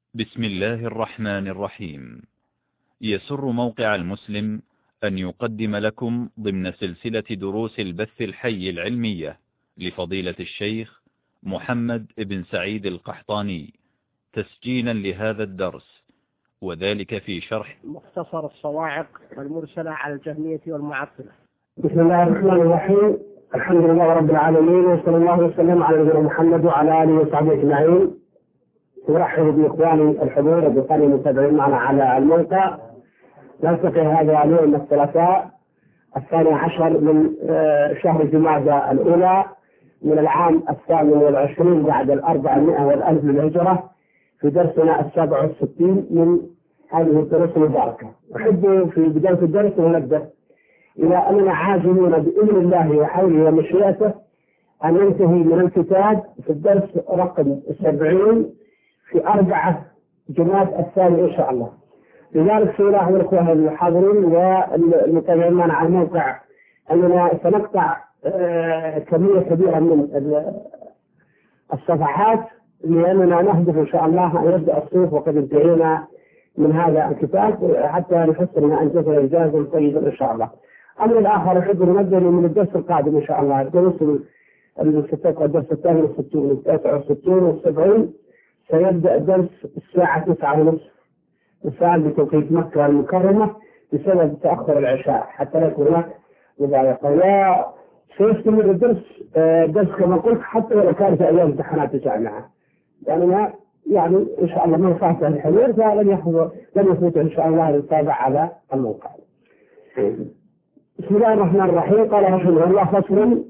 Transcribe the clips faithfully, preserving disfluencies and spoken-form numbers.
بسم الله الرحمن الرحيم. يسر موقع المسلم أن يقدم لكم ضمن سلسلة دروس البث الحي العلمية لفضيلة الشيخ محمد بن سعيد القحطاني تسجيلا لهذا الدرس، وذلك في شرح مختصر الصواعق المرسلة على الجهمية والمعطلة. بسم الله الرحمن الرحيم. الحمد لله رب العالمين، وصلى الله وسلم على نبينا محمد وعلى آله وصحبه أجمعين. أرحب بإخواني الحضور وبإخواني المتابعين معنا على الموقع. نلتقي هذا اليوم الثلاثاء الثاني عشر من شهر جمادى الأولى من العام الثامن والعشرين بعد الأربعمائة والألف للهجرة، في درسنا السابع والستين من هذه الدروس المباركة. أحب في بداية الدرس أن نبدأ إلى أننا عازمون بإذن الله وحوله ومشيئته أن ننتهي من الكتاب في الدرس رقم سبعين في أربعة جماد الثاني إن شاء الله. لذلك سيلاحظ الأخوة الحاضرين والمتابعين معنا على الموقع أننا سنقطع كمية كبيرة من الصفحات، لأننا نهدف إن شاء الله أن يبدأ الصيف وقد انتهينا من هذا الكتاب حتى نحسن أن أنجزنا إنجازا طيبا إن شاء الله. أمر الآخر أحب أن نبدأ من الدرس القادم إن شاء الله، الدرس الدرس الثاني والستون والتاسع والستون والسبعين سيبدأ الدرس الساعة تسعة ونصف مساء بتوقيت مكة المكرمة بسبب تأخر العشاء حتى لا يكون هناك مضايقة. وسيستمر الدرس الدرس كما قلت حتى لو كان في أيام امتحانات الجامعة، يعني ما يعني إن شاء الله ما فات الحضور فلن يحضر لن يفوت إن شاء الله يتابع على الموقع. بسم الله الرحمن الرحيم. قال رحمه الله فصل.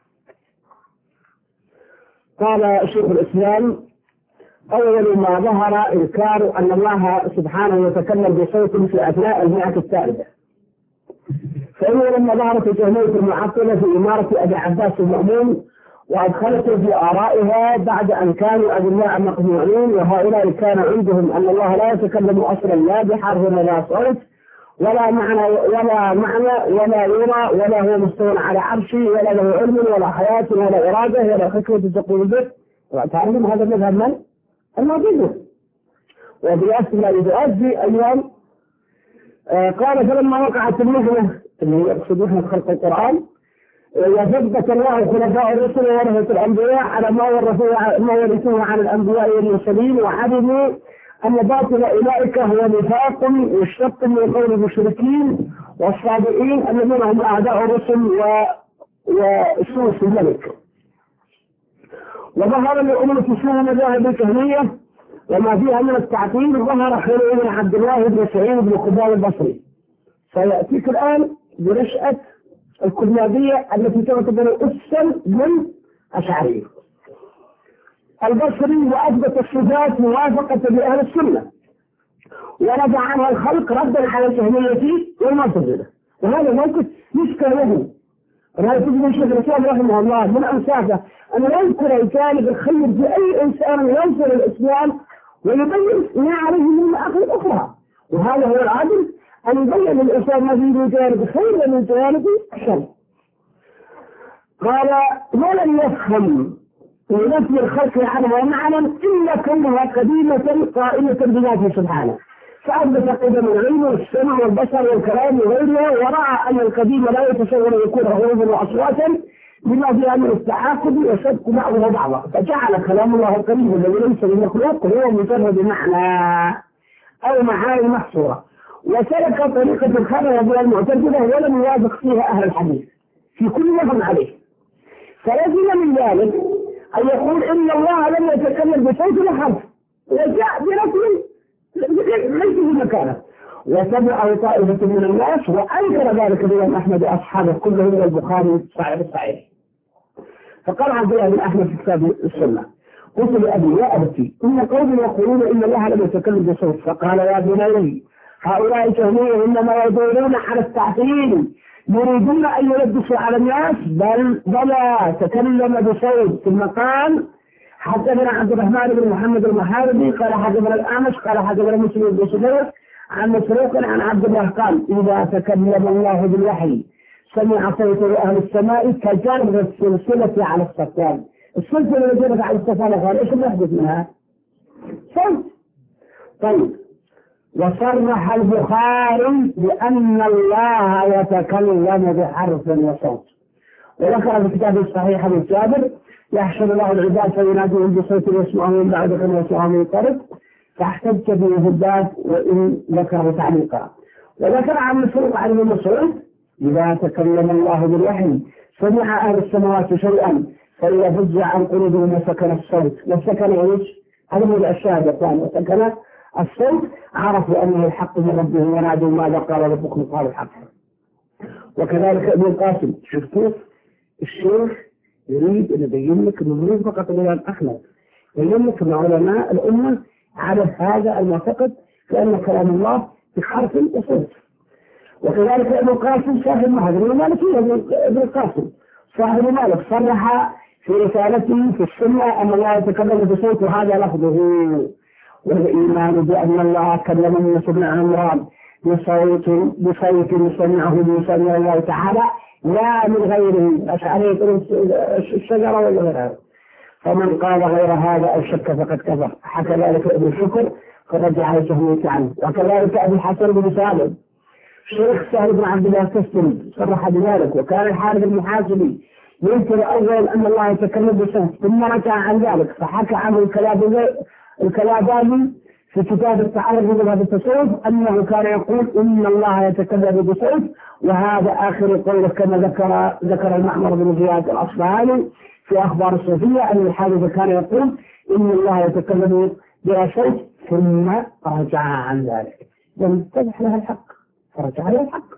قال شيخ الإسلام: أول ما ظهر إنكار أن الله سبحانه يتكلم بصوت في أثناء المئة الثالثة، فإنه لما ظهرت الجهمية المعطلة في إمارة أبي عباس المأمون وأدخلته في آرائها بعد أن كانوا أدلاء مقنوعين، وهؤلاء كان عندهم أن الله لا يتكلم أصلا لا بحرف ولا صوت ولا معنى ولا معنى ولا يرى ولا هو مستوى على عرشه ولا له علم ولا حياة ولا إرادة ولا حكمة تقول به. وتعلم هذا المذهب من؟ الموجود. وبأسفل يؤدي أيام آه قال: فلما وقعت المهنة اللي يقصد محنة خلق القرآن وثبت الله خلفاء الرسل ورثة الأنبياء على ما ورثوه ما ورثوه عن الأنبياء والمرسلين، وعلموا أن باطل أولئك هو نفاق يشتق من قول المشركين والصابئين الذين هم أعداء الرسل وسوس الملك. وظهر لأمة سوء مذاهب الكهنية وما فيها من التعطيل، ظهر حينئذ عبد الله بن سعيد بن خباب البصري. سيأتيك الآن برشأة الكلابية التي تعتبر أسا من أشعرية البصري، وأثبت الصفات موافقة لأهل السنة ورفع عنها الخلق ردا على الجهمية والمعتزلة. وهذا موقف يشكى له. وهذا تجد الشيخ الإسلام رحمه الله من أنصافه أن يذكر الجانب الخير في أي إنسان ينصر الإسلام ويبين ما عليه من المآخذ الأخرى، وهذا هو العدل أن يبين الإنسان ما فيه جانب خير ومن جانب شر. قال: ولن يفهم ونفي الخلق عنها معنى إلا كونها قديمة قائمة بذاته سبحانه، فأثبت قدم العلم والسمع والبصر والكلام وغيرها، ورأى أن القديم لا يتصور أن يكون حروفا وأصواتا بما فيها من التعاقب وشك بعضها بعضا، فجعل كلام الله القديم الذي ليس بمخلوق هو مجرد معنى أو معاني محصورة، وسلك طريقة الخبر بين المعتزلة ولم يوافق فيها أهل الحديث في كل وهم عليه. فلازم من ذلك أن يقول إن الله لم يتكلم بصوت وحرف وجاء برسم ليس في مكانه، وتبعه طائفة من الناس وأنكر ذلك الإمام أحمد وأصحابه كلهم من البخاري صحيح الصحيح. فقال عبد الله بن أحمد في كتاب السنة: قلت لأبي يا أبتي إن قوم يقولون إن الله لم يتكلم بصوت، فقال: يا بني هؤلاء الجهمية إنما يدورون على التعطيل، يريدون أن يلبسوا على الناس، بل بلى تكلم بصوت. ثم قال: حدثنا عبد الرحمن بن محمد المحاربي قال حدثنا الأعمش قال حدثنا مسلم بن سليم عن مسروق عن عبد الله قال: إذا تكلم الله بالوحي سمع صوت أهل السماء كجر السلسلة على الصفوان. السلسلة اللي جرت على الصفوان قال: إيش اللي يحدث منها؟ صوت. طيب، وصرح البخاري بأن الله يتكلم بحرف وصوت، وذكر في كتابه الصحيح من جابر: يحشر الله العباد فيناديهم بصوت يسمعه من بعد كما يسمعه من قرب، فاحتج به الباب وإن ذكره تعليقا. وذكر عن مسروق عن ابن مسعود: إذا تكلم الله بالوحي سمع أهل السماوات شيئا فإذا فزع عن قلوبهم وسكن الصوت. وسكن ايش؟ هذا هو الشاهد الثاني. وسكن الصوت عرفوا أنه الحق من ربهم ونادوا ماذا قال ربكم قالوا الحق. وكذلك ابن القاسم. شفتوا الشيخ يريد أن يبين لك أنه يريد فقط الإمام أحمد، يبين لك أن علماء الأمة على هذا المعتقد لأن كلام الله بحرف وصوت. وكذلك ابن القاسم صاحب مهد ابن مالك ابن القاسم صاحب مالك صرح في رسالته في السنة أن الله يتكلم بصوت وهذا لفظه. والإيمان بأن الله كلم موسى بن عمران بصوت بصوت يسمعه موسى من الله تعالى لا من غيره، أشعري الشجرة ولا غيرها. فمن قال غير هذا أو شك فقد كفر. حكى ذلك ابن شكر فرجع الجهمية عنه. وكذلك أبو الحسن بن سالم شيخ سهل بن عبد الله التستري صرح بذلك. وكان الحارث المحاسبي ينكر أولا أن الله يتكلم بصوت ثم رجع عن ذلك فحكى عنه الكلاباني في كتاب التعرض بهذا التصوف أنه كان يقول إن الله يتكلم بصوت، وهذا آخر قوله كما ذكر ذكر المعمر بن زياد الأصبهاني في أخبار الصوفية أن الحارث كان يقول إن الله يتكلم بلا صوت ثم رجع عن ذلك لم يتضح لها الحق فرجع لها الحق.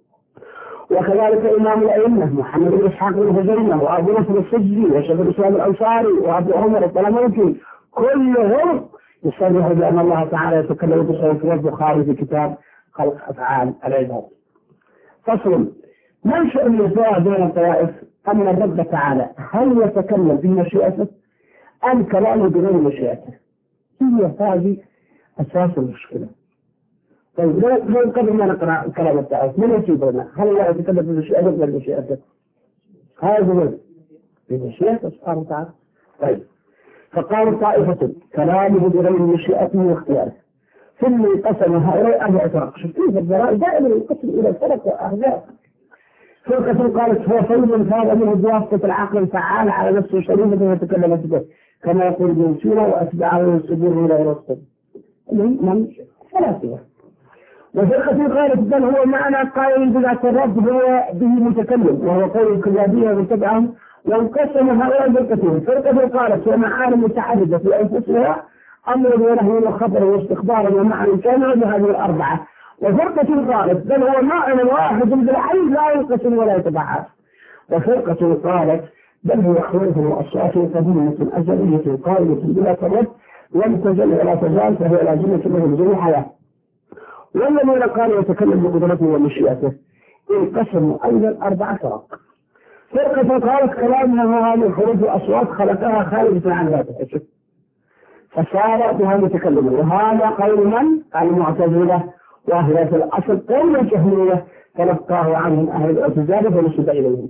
وكذلك إمام الأئمة محمد بن إسحاق بن خزيمة وأبو نصر السجدي وشيخ الإسلام الأنصاري وأبو عمر الطلموسي كلهم يصرح بأن الله تعالى يتكلم بصوت. والبخاري في كتاب خلق أفعال العباد. فصل: منشأ النزاع بين الطوائف أن الرب تعالى هل يتكلم بمشيئته أم كلامه بغير مشيئته؟ هي هذه أساس المشكلة. طيب لو قبل ما نقرأ الكلام التعارف من يجيب لنا هل الله يتكلم بمشيئته ولا بمشيئته؟ هذا هو بمشيئته سبحانه وتعالى. طيب فقال طائفة كلامه بغير مشيئته واختياره، ثم انقسم هؤلاء أربع فرق. شفتوا في الضرائب دائما ينقسم إلى الفرق وأحزاب. فرقة قالت هو فيض فاض منه بواسطة العقل الفعال على نفسه شريفة ويتكلم به كما يقول ابن سينا وأتباعه ينسبون إلى رسول من ثلاثة. وفرقة قالت بل هو معنى قائل بذات الرب هو به متكلم وهو قول الكلابية ومتبعهم. وانقسم هؤلاء فرقتين. فرقة قالت هو معاني متعددة في أنفسها أمر ونهي وخبر واستخبار ومعنى كامل بهذه الأربعة. وفرقة قالت بل هو معنى واحد بالعين لا ينقسم ولا يتبعث. وفرقة قالت بل هو حروف وأصوات قديمة أزلية قائمة بلا ترد لم تزل ولا تزال فهي لازمة له بجميع حياة. والذين قالوا يتكلم بقدرته ومشيئته انقسموا أيضا أربعة فرق. فرقة قالت كلامها هذه الحروف والأصوات خلقها خارجة عن ذاته فصار بها متكلمة. وهذا قول من؟ المعتزلة وهي في الأصل قول الجهمية تلقاه عنهم أهل الاعتزال فنسب إليهم.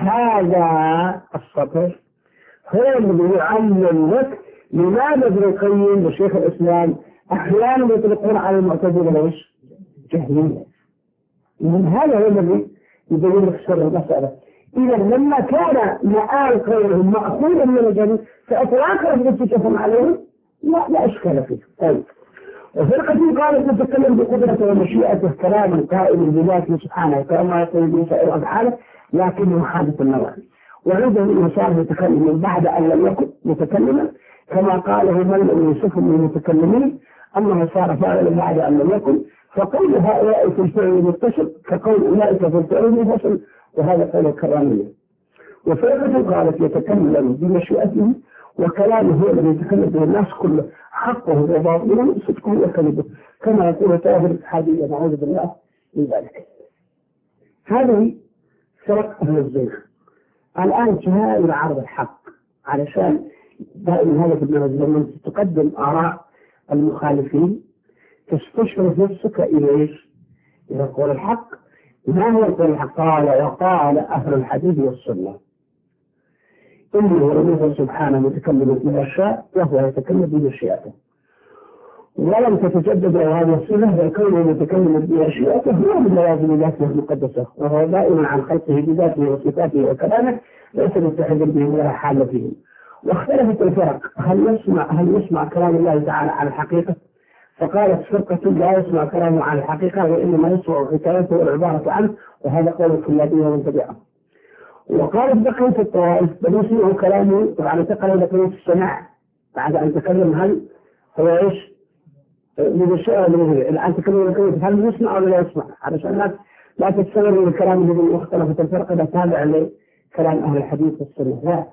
هذا السطر هو الذي يعلم لك لماذا ابن القيم وشيخ الإسلام أحيانا يطلقون على المعتزلة ليش؟ جهمية. من هذا هو الذي يبين لك سر المسألة. إذا لما كان مآل قولهم مأخوذا من الجهمية فأطلاق التي تفهم عليه لا لا إشكال فيه. طيب وفرقة قالت نتكلم بقدرته ومشيئته كلاما قائم بذاته سبحانه كما يقول ابن سائر أفعاله لكنه حادث النوع. وعنده أنه صار متكلما بعد أن لم يكن متكلما كما قاله من لم يوصف من المتكلمين أنه صار فاعلا بعد أن لم يكن. فقول هؤلاء في الفعل المتصل كقول أولئك في الفعل المنفصل وهذا قول الكرامية. وفرقة قالت يتكلم بمشيئته وكلامه هو الذي يتكلم به الناس كله حقه وباطله صدقه وكذبه كما يقول طاهر الحادية نعوذ بالله من ذلك. هذه فرق أهل الزيغ. الآن جاء إلى عرض الحق علشان دائما هذا في المنهج لما تقدم آراء المخالفين تستشرف نفسك إلى إيش؟ إلى قول الحق. ما هو قول الحق؟ قال وقال أهل الحديث والسنة إنه ربه سبحانه متكلم بما شاء وهو يتكلم بمشيئته. ولم تتجدد له هذه الصفة بل كونه يتكلم بأشياء هو من لوازم ذاته المقدسة وهو دائما عن خلقه بذاته وصفاته وكلامه ليس مستحيلا به ولا حال فيه. واختلفت الفرق هل يسمع هل يسمع كلام الله تعالى على الحقيقة؟ فقالت فرقة لا يسمع كلامه على الحقيقة وإنما يسمع حكايته والعبارة عنه وهذا قول الكلابية ومن تبعه. وقالت بقية الطوائف بل يسمع كلامه طبعا انتقل إلى كلمة السماع بعد أن تكلم هل هو إيش؟ من الشيء الآن تكلم إلى كلمة هل يسمع ولا لا يسمع علشان لا لا تستمر الكلام الذي اختلفت الفرق إذا تابع لكلام أهل الحديث والسنة لا.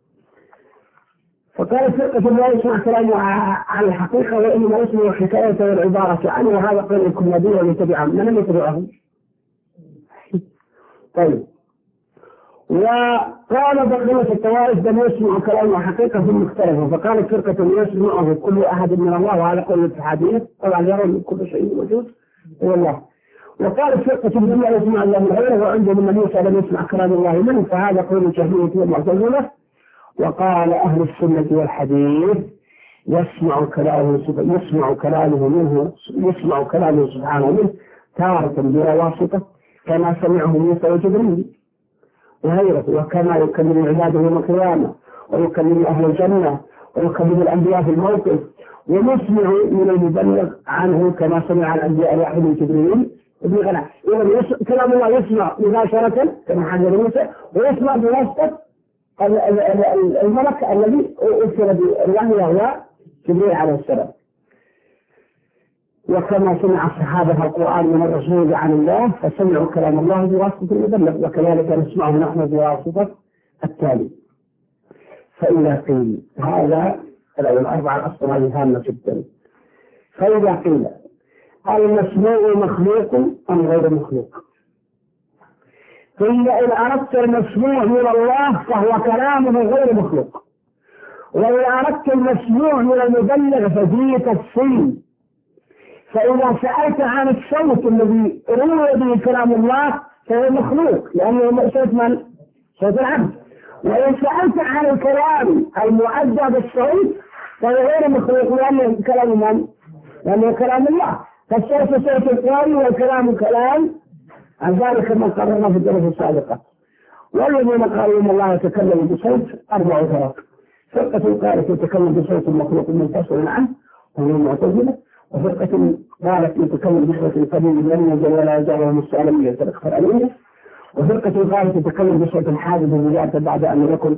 فقالت فرقة لا يسمع كلامه على الحقيقة وإنما يسمع حكايته والعبارة عنه وهذا قول الكلابية ومن تبعهم. من لم يتبعهم؟ طيب. وقال بقية الطوائف بل يسمع كلامه حقيقة ثم اختلفوا فقالت فرقة يسمعه كل أحد من الله وهذا قول الاتحادية طبعا يرون كل شيء موجود هو الله. وقالت فرقة لا يسمع الله من غيره وعنده من موسى لم يسمع كلام الله منه فهذا قول الجهمية والمعتزلة. وقال أهل السنة والحديث يسمع كلامه يسمع كلامه منه يسمع كلامه سبحانه منه تارة بلا واسطة كما سمعه موسى وجبريل وغيره وكما يكلم عباده يوم القيامة ويكلم أهل الجنة ويكلم الأنبياء في الموقف ونسمع من المبلغ عنه كما سمع الأنبياء الواحد من جبريل ابن غنى. إذا كلام الله يسمع مباشرة كما حدث موسى ويسمع بواسطة الملك الذي أرسل بالوحي وهو جبريل عليه السلام. وكما سمع الصحابة القرآن من الرسول عن الله فسمعوا كلام الله بواسطة المبلغ وكذلك نسمعه نحن بواسطة التالي. فإذا قيل هذا الأربعة الأصل هذه هامة جدا. فإذا قيل المسموع مخلوق أم غير مخلوق؟ قيل إن أردت المسموع من الله فهو كلامه غير مخلوق وإن أردت المسموع من المبلغ ففيه تفصيل. فإذا سألت عن الصوت الذي روى به كلام الله فهو مخلوق لأنه صوت من؟ صوت العبد. وإن سألت عن الكلام المؤدى بالصوت فهو غير مخلوق لأنه كلام من؟ لأنه كلام الله. فالصوت صوت القارئ والكلام كلام عن ذلك ما قررنا في الدرجة السابقة. والذين قالوا إن الله يتكلم بصوت أربع فرق. فرقة قالت يتكلم بصوت مخلوق منفصل عنه وهي المعتزلة وفرقة قالت يتكلم بصوت قديم لم يزل ولا يزال وهو السالمية الأكثر علمية وفرقة قالت يتكلم بصوت حادث بذاته بعد أن يكن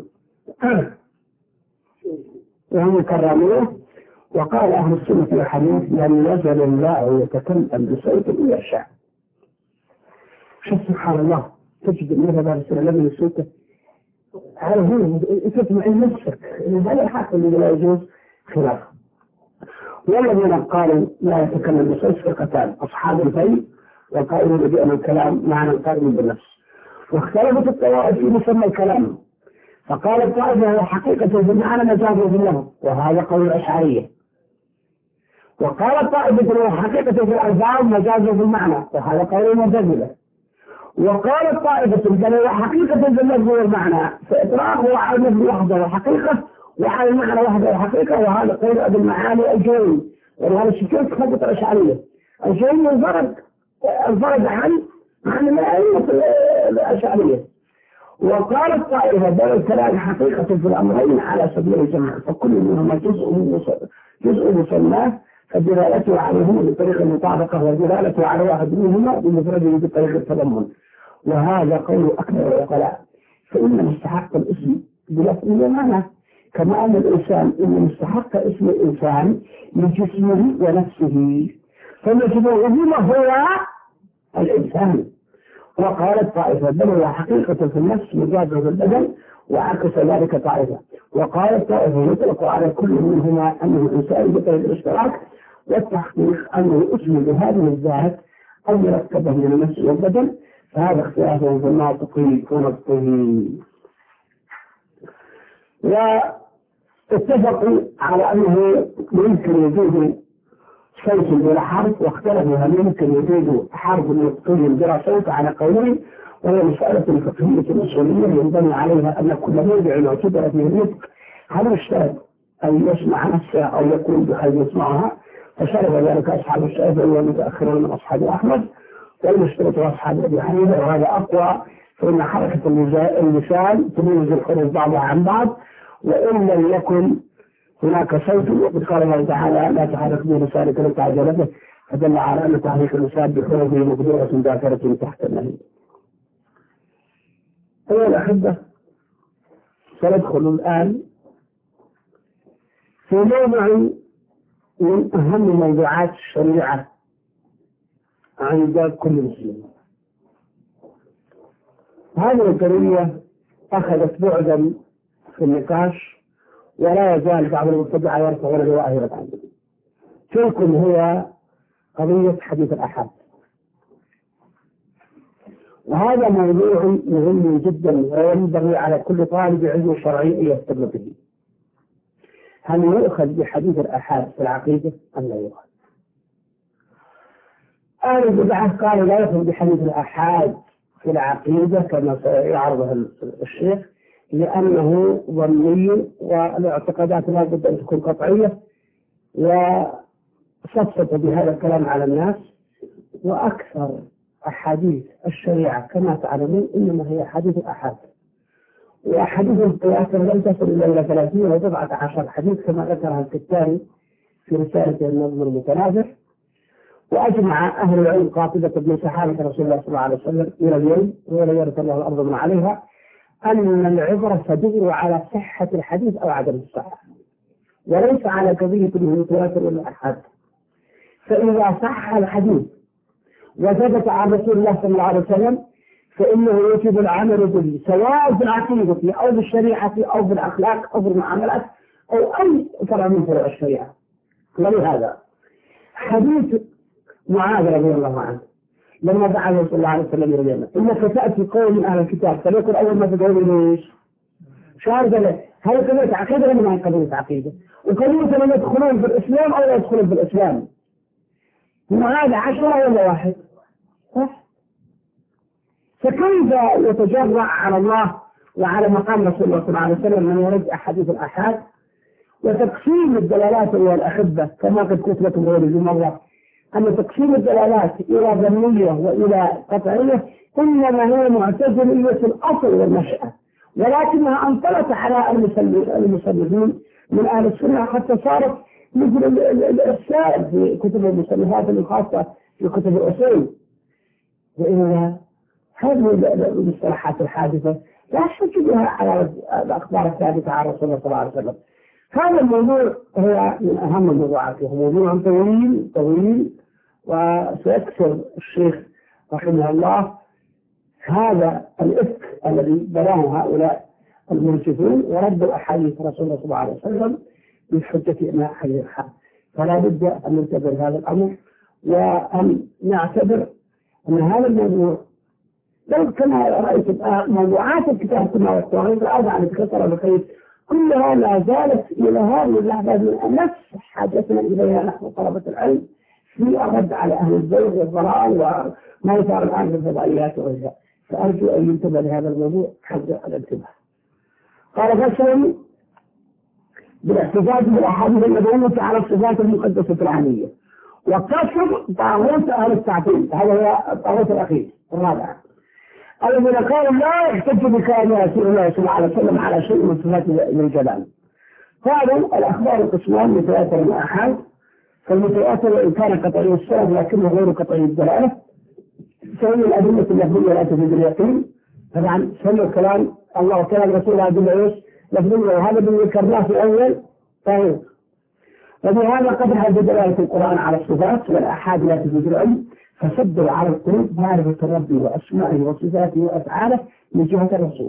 وهم الكرامية. وقال أهل السنة والحديث لم يزل الله يتكلم بصوت يشاء. شوف سبحان الله تجد النبي عليه الصلاة والسلام من السلطة على هنا تسمع نفسك هذا الحق اللي لا يجوز خلافه. والذين قالوا لا يتكلم بصوت فرقتان أصحاب الفيل والقائلون بأن الكلام معنى قائم بالنفس. واختلفت الطوائف في مسمى الكلام فقال الطائفة هو حقيقة في المعنى مجاز في اللفظ وهذا قول الأشعرية. وقال الطائفة هو حقيقة في الألفاظ مجاز في المعنى وهذا قول المعتزلة. وقال الطائفة بل هو حقيقة في اللفظ والمعنى فإطلاقه على اللفظ وحده وحقيقة وعلى المعنى وحده وحقيقة وهذا قول أبي المعالي الجوي. وهذا الشكل خلقت الأشعرية الجوي الفرد الفرد عن عن الأئمة الأشعرية. وقال الطائفة بل الكلام حقيقة في الأمرين على سبيل الجمع فكل منهما جزء جزء مسماه فدلالته عليهما بطريقة المطابقة ودلالته على واحد منهما بمفرده بطريقة التضمن. وهذا قول أكثر العقلاء فإن مستحق الاسم بلفظ معنى كما أن الإنسان إن مستحق اسم الإنسان لجسمه ونفسه فمجموعهما هو الإنسان. وقالت طائفة بل هو حقيقة في النفس مجازة في البدن وعكس ذلك طائفة. وقالت طائفة يطلق على كل منهما أنه إنسان بطريقة الاشتراك والتحقيق أنه اسم بهذه الذات أو يركبه من النفس والبدن فهذا اختلافه في الناطق ونطقه. واتفقوا على أنه يمكن يجوز صوت بلا حرف واختلفوا هل يمكن يجوز حرف نطقي بلا صوت على قولين وهي مسألة فقهية مسؤولية ينبني عليها أن كل موضع يعتبر فيه النطق هل يشترط أن يسمع نفسه أو يكون بحيث يسمعها فشرب ذلك أصحاب الشافعي والمتأخرون من أصحاب أحمد والمشترك أصحاب أبي حنيفة، وهذا أقوى، فإن حركة اللسان تميز الحروف بعضها عن بعض، وإن لم يكن هناك صوت. وقد قال الله تعالى: لا تحرك به لسانك لتعجل به، فدل على أن تحريك اللسان بحروفه مقدورة ذاكرة تحت النهي. أيها الأحبة، سندخل الآن في موضوع من أهم موضوعات الشريعة عند كل مسلم. هذه القضية أخذت بعدا في النقاش، ولا يزال بعض المبتدعة يرفعون الظواهر عنه. تلك هي قضية حديث الآحاد، وهذا موضوع مهم جدا وينبغي على كل طالب علم شرعي أن يهتم به. هل يؤخذ بحديث الآحاد في العقيدة أم لا يؤخذ؟ أهل البدعة قالوا لا يؤخذ بحديث الآحاد في العقيدة كما سيعرضه الشيخ، لأنه ظني والاعتقادات لا بد أن تكون قطعية، وصفت بهذا الكلام على الناس. وأكثر أحاديث الشريعة كما تعلمون إنما هي حديث الآحاد، وأحاديث القياس لم تصل إلى ثلاثين وبضعة عشر حديث كما ذكرها الكتاني في رسالة النظم المتناظر. وأجمع أهل العلم قاطبة ابن صحابة رسول الله صلى الله عليه وسلم إلى اليوم ولا يرث الله الأرض من عليها أن العبرة تدور على صحة الحديث أو عدم الصحة، وليس على قضية المتواتر والآحاد. فإذا صح الحديث وثبت عن رسول الله صلى الله عليه وسلم فإنه يجب العمل به، سواء في العقيدة أو بالشريعة أو بالأخلاق أو بالمعاملات أو أي فرع من فروع الشريعة. ولهذا حديث معاذ رضي الله عنه لما دعا رسول الله عليه وسلم إلى اليمن: إنك تأتي قوم من أهل الكتاب فليكن أول ما تدعون ليش؟ شعر ذلك هل قضية عقيدة ولا ما هي قضية عقيدة؟ وقضية لم يدخلون في الإسلام أو لا يدخلون في الإسلام؟ معاذ عشرة ولا واحد؟ فكيف يتجرأ على الله وعلى مقام رسول الله صلى الله عليه وسلم من يرد أحاديث الآحاد وتقسيم الدلالات أيها الأحبة؟ كما قد قلت لكم غير مرة أن تقسيم الدلالات إلى ظنية وإلى قطعية إنما هي معتزلية الأصل والنشأة، ولكنها انطلقت على المصنفين من أهل السنة حتى صارت مثل الإرسال في كتب المصنفات الخاصة في كتب الأصول. وإن هذه المصطلحات الحادثة لا شك بها على الأخبار الثابتة عن رسول الله صلى الله عليه وسلم. هذا الموضوع هو من أهم الموضوعات، وهو موضوع طويل طويل وسيكثر الشيخ رحمه الله هذا الإفك الذي بناه هؤلاء المنصفون وردوا أحاديث رسول الله صلى الله عليه وسلم بحجة ما حديث الحق. فلا بد أن ننتبه هذا الأمر وأن نعتبر أن هذا الموضوع لو كما رأيت موضوعات الكتاب كما والتواريخ الأربعة التي كثر بخير كلها لا زالت إلى هذه اللحظة من نفس حاجتنا إليها نحن طلبة العلم في الرد على أهل الزيغ والضلال وما يصار الآن في الفضائيات وغيرها. فأرجو أن ينتبه لهذا الموضوع حتى الانتباه. قال فصل بالاحتجاج بالأحاديث النبوية على الصفات المقدسة العامية وكسر طاغوت أهل التعطيل. هذا هو الطاغوت الأخير الرابع الذين قالوا لا يحتج بكلام رسول الله صلى الله عليه وسلم على شيء من صفات الجلال. قالوا الأخبار القسمان متواتر الآحاد، فالمتواتر إن كان قطعي السند لكنه غير قطعي الدلالة، فهي الأدلة اللفظية لا تفيد اليقين. طبعا سمع الكلام الله وكلام رسول الله أدلة إيش؟ لفظية، وهذا اللي ذكرناه في أول طيب. وبهذا قدح بدلالة القرآن على الصفات والآحاد لا تفيد العلم، فصدوا على القلوب معرفة الرب وأسمائه وصفاته وأفعاله من جهة الرسول.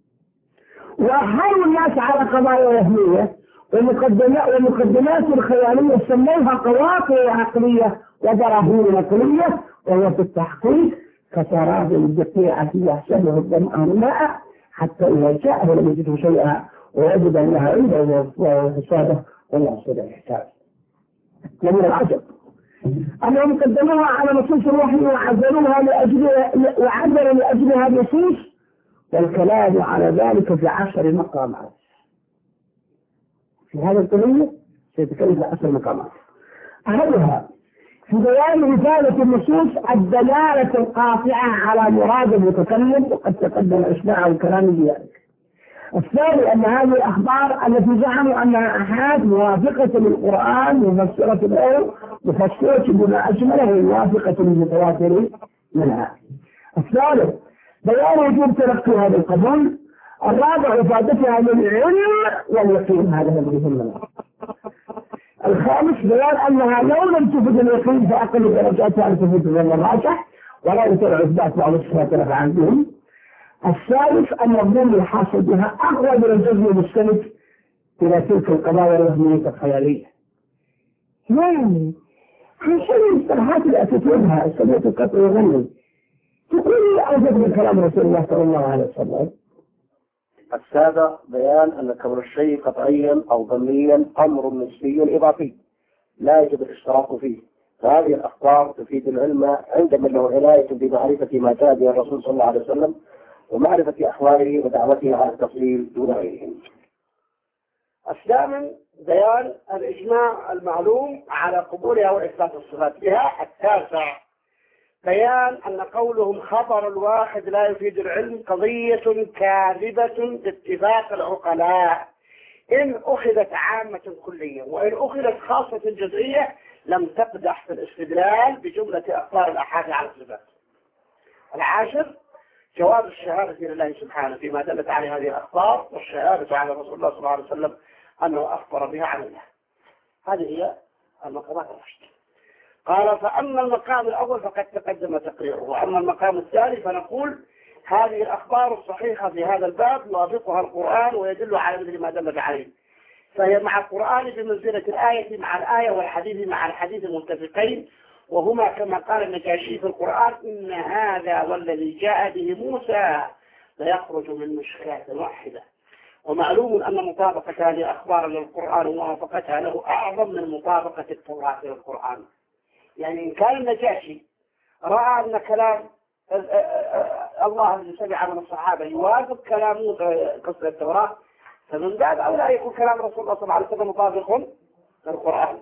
وأحالوا الناس على قضايا وهمية ومقدمات ومقدمات الخيالية سموها قواطع عقلية وبراهين نقلية، وهو في التحقيق كسراب البقيعة يحسبه الظمآن ماء حتى إذا جاءه لم يجده شيئا ووجد أنها عنده وهو حسابه والله سبحانه الحساب. ومن العجب أنهم قدموها على نصوص الوحي وعزلوها لأجل وعزلوا لأجلها النصوص، والكلام على ذلك في عشر مقامات. في هذا القضية سيتكلم في عشر مقامات. أحدها في بيان رسالة النصوص الدلالة القاطعة على مراد المتكلم، وقد تقدم إشباع الكلام بذلك. الثاني أن هذه الأخبار التي زعموا أنها آحاد موافقة للقرآن مفسرة له مفسرة بما أجمله موافقة للمتواتر منها. الثالث بيان وجوب تلقي هذا القبول. الرابع إفادتها للعلم واليقين، هذا الذي يهمنا. الخامس بيان أنها لو لم تفد اليقين فأقل درجاتها أن تفد ظن الراجح ولا يتبع إثبات بعض الصفات الأفعال بهم. الثالث أن الظن الحاصل بها أقوى من الجزم المستند إلى تلك القضايا الوهمية الخيالية. يعني عشان المصطلحات اللي أتتوبها السمية القطع يغني تقول أوجد من كلام رسول الله صلى الله عليه وسلم. السابع بيان أن كون الشيء قطعيا أو ظنيا أمر نسبي إضافي لا يجب الاشتراك فيه، فهذه الأخبار تفيد العلم عند من له عناية بمعرفة ما جاء به الرسول صلى الله عليه وسلم ومعرفة أحواله ودعوته على التفصيل دون غيرهم. الثامن بيان الإجماع المعلوم على قبولها وإثبات الصفات بها. التاسع بيان أن قولهم خبر الواحد لا يفيد العلم قضية كاذبة باتفاق العقلاء، إن أخذت عامة كلية وإن أخذت خاصة جزئية لم تقدح في الاستدلال بجملة أخبار الأحاد على الصفات. العاشر جواز الشهادة لله سبحانه فيما دلت عليه هذه الأخبار، والشهادة على رسول الله صلى الله عليه وسلم أنه أخبر بها عن الله. هذه هي المقامات العشر. قال فأما المقام الأول فقد تقدم تقريره، وأما المقام الثاني فنقول هذه الأخبار الصحيحة في هذا الباب يوافقها القرآن ويدل على مثل ما دلت عليه، فهي مع القرآن بمنزلة الآية مع الآية والحديث مع الحديث متفقين، وهما كما قال النجاشي في القرآن إن هذا والذي جاء به موسى ليخرج من مشكاة واحدة. ومعلوم أن مطابقة هذه الأخبار للقرآن وموافقتها له أعظم من مطابقة التوراة للقرآن. يعني إن كان النجاشي رأى أن كلام الله الذي سمع من الصحابة يوافق كلام قصة التوراة، فمن باب أولى يكون كلام رسول الله صلى الله عليه وسلم مطابق للقرآن.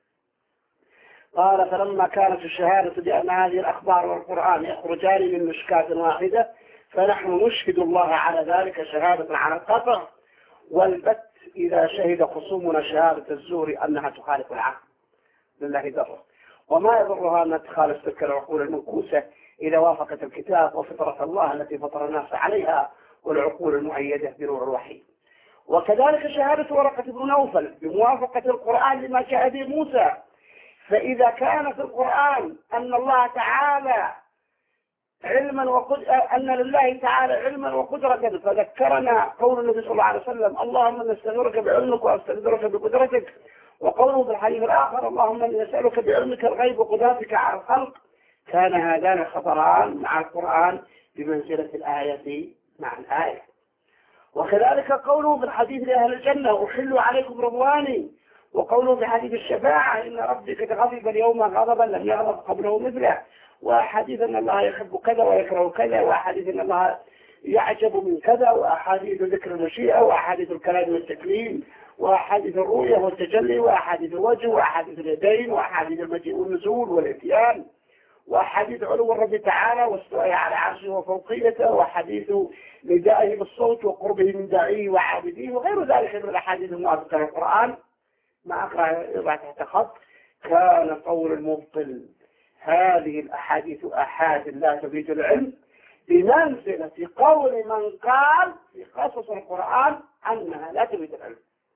قال فلما كانت الشهادة بأن هذه الأخبار والقرآن يخرجان من مشكاة واحدة فنحن نشهد الله على ذلك شهادة على القطع والبت إذا شهد خصومنا شهادة الزور أنها تخالف العقل لله ذره، وما يضرها أن تخالف تلك العقول المنكوسة إذا وافقت الكتاب وفطرة الله التي فطر الناس عليها والعقول المؤيدة بنور الوحي. وكذلك شهادة ورقة بن نوفل بموافقة القرآن لما جاء به موسى، فإذا كان في القرآن أن الله تعالى علما وقد... أن لله تعالى علما وقدرة، فذكرنا قول النبي صلى الله عليه وسلم اللهم نستغفرك بعلمك واستقدرك بقدرتك، وقوله في الحديث الآخر اللهم نسألك بعلمك الغيب وقدرتك على الخلق، كان هذان خبران مع القرآن بمنزلة الآية مع الآية. وكذلك قوله في الحديث لأهل الجنة أحل عليكم رضواني، وقوله في حديث الشفاعة إن ربك غضب اليوم غضبا لم يغضب قبله مثله، وأحاديث أن الله يحب كذا ويكره كذا، وأحاديث أن الله يعجب من كذا، وأحاديث ذكر المشيئة، وأحاديث الكلام والتكليم، وأحاديث الرؤية والتجلي، وأحاديث الوجه، وأحاديث اليدين، وأحاديث المجيء والنزول والإتيان، وأحاديث علو الرب تعالى واستوائه على عرشه وفوقيته، وحديث ندائه بالصوت وقربه من داعيه وعابديه، وغير ذلك من الأحاديث الموافقة للقرآن. ما أقرأ يضع تحت خط كان قول المبطل هذه الأحاديث أحاد لا تفيد العلم بمنزلة قول من قال في قصص القرآن أنها لا تفيد العلم.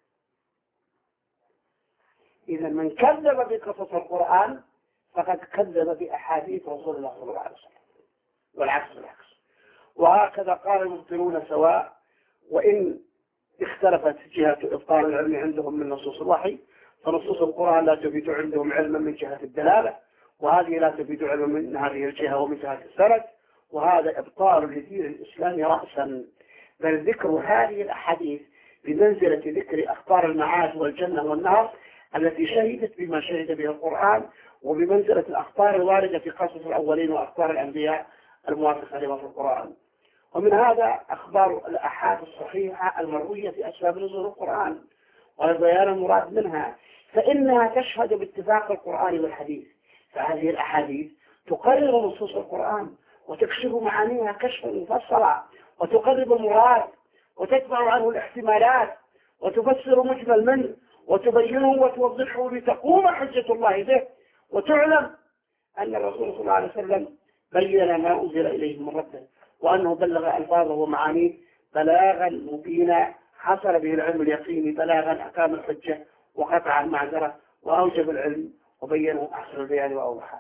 إذا من كذب بقصص القرآن فقد كذب بأحاديث رسول الله صلى الله عليه وسلم، والعكس بالعكس. وهكذا قال المبطلون سواء، وإن اختلفت جهة إبطال العلم عندهم من نصوص الوحي، فنصوص القرآن لا تفيد عندهم علما من جهة الدلالة، وهذه لا تفيد علما من هذه الجهة ومن جهة السند، وهذا إبطال لدين الإسلام رأسا. بل ذكر هذه الأحاديث بمنزلة ذكر أخبار المعاد والجنة والنار التي شهدت بما شهد به القرآن، وبمنزلة الأخبار الواردة في قصص الأولين وأخبار الأنبياء الموافقة لما في القرآن. ومن هذا أخبار الأحاد الصحيحة المروية في أسباب نزول القرآن وبيان المراد منها، فإنها تشهد باتفاق القرآن والحديث، فهذه الأحاديث تقرر نصوص القرآن وتكشف معانيها كشفا مفصلا وتقرب المراد وتدفع عنه الاحتمالات وتفسر مجمل منه وتبينه وتوضحه لتقوم حجة الله به، وتعلم أن الرسول صلى الله عليه وسلم بين ما أنزل إليه من ربه، وأنه بلغ ألفاظه ومعانيه بلاغا مبينا حصل به العلم اليقيني بلاغا أقام الحجة وقطع المعذرة وأوجب العلم وبينه أحسن البيان وأوضحه.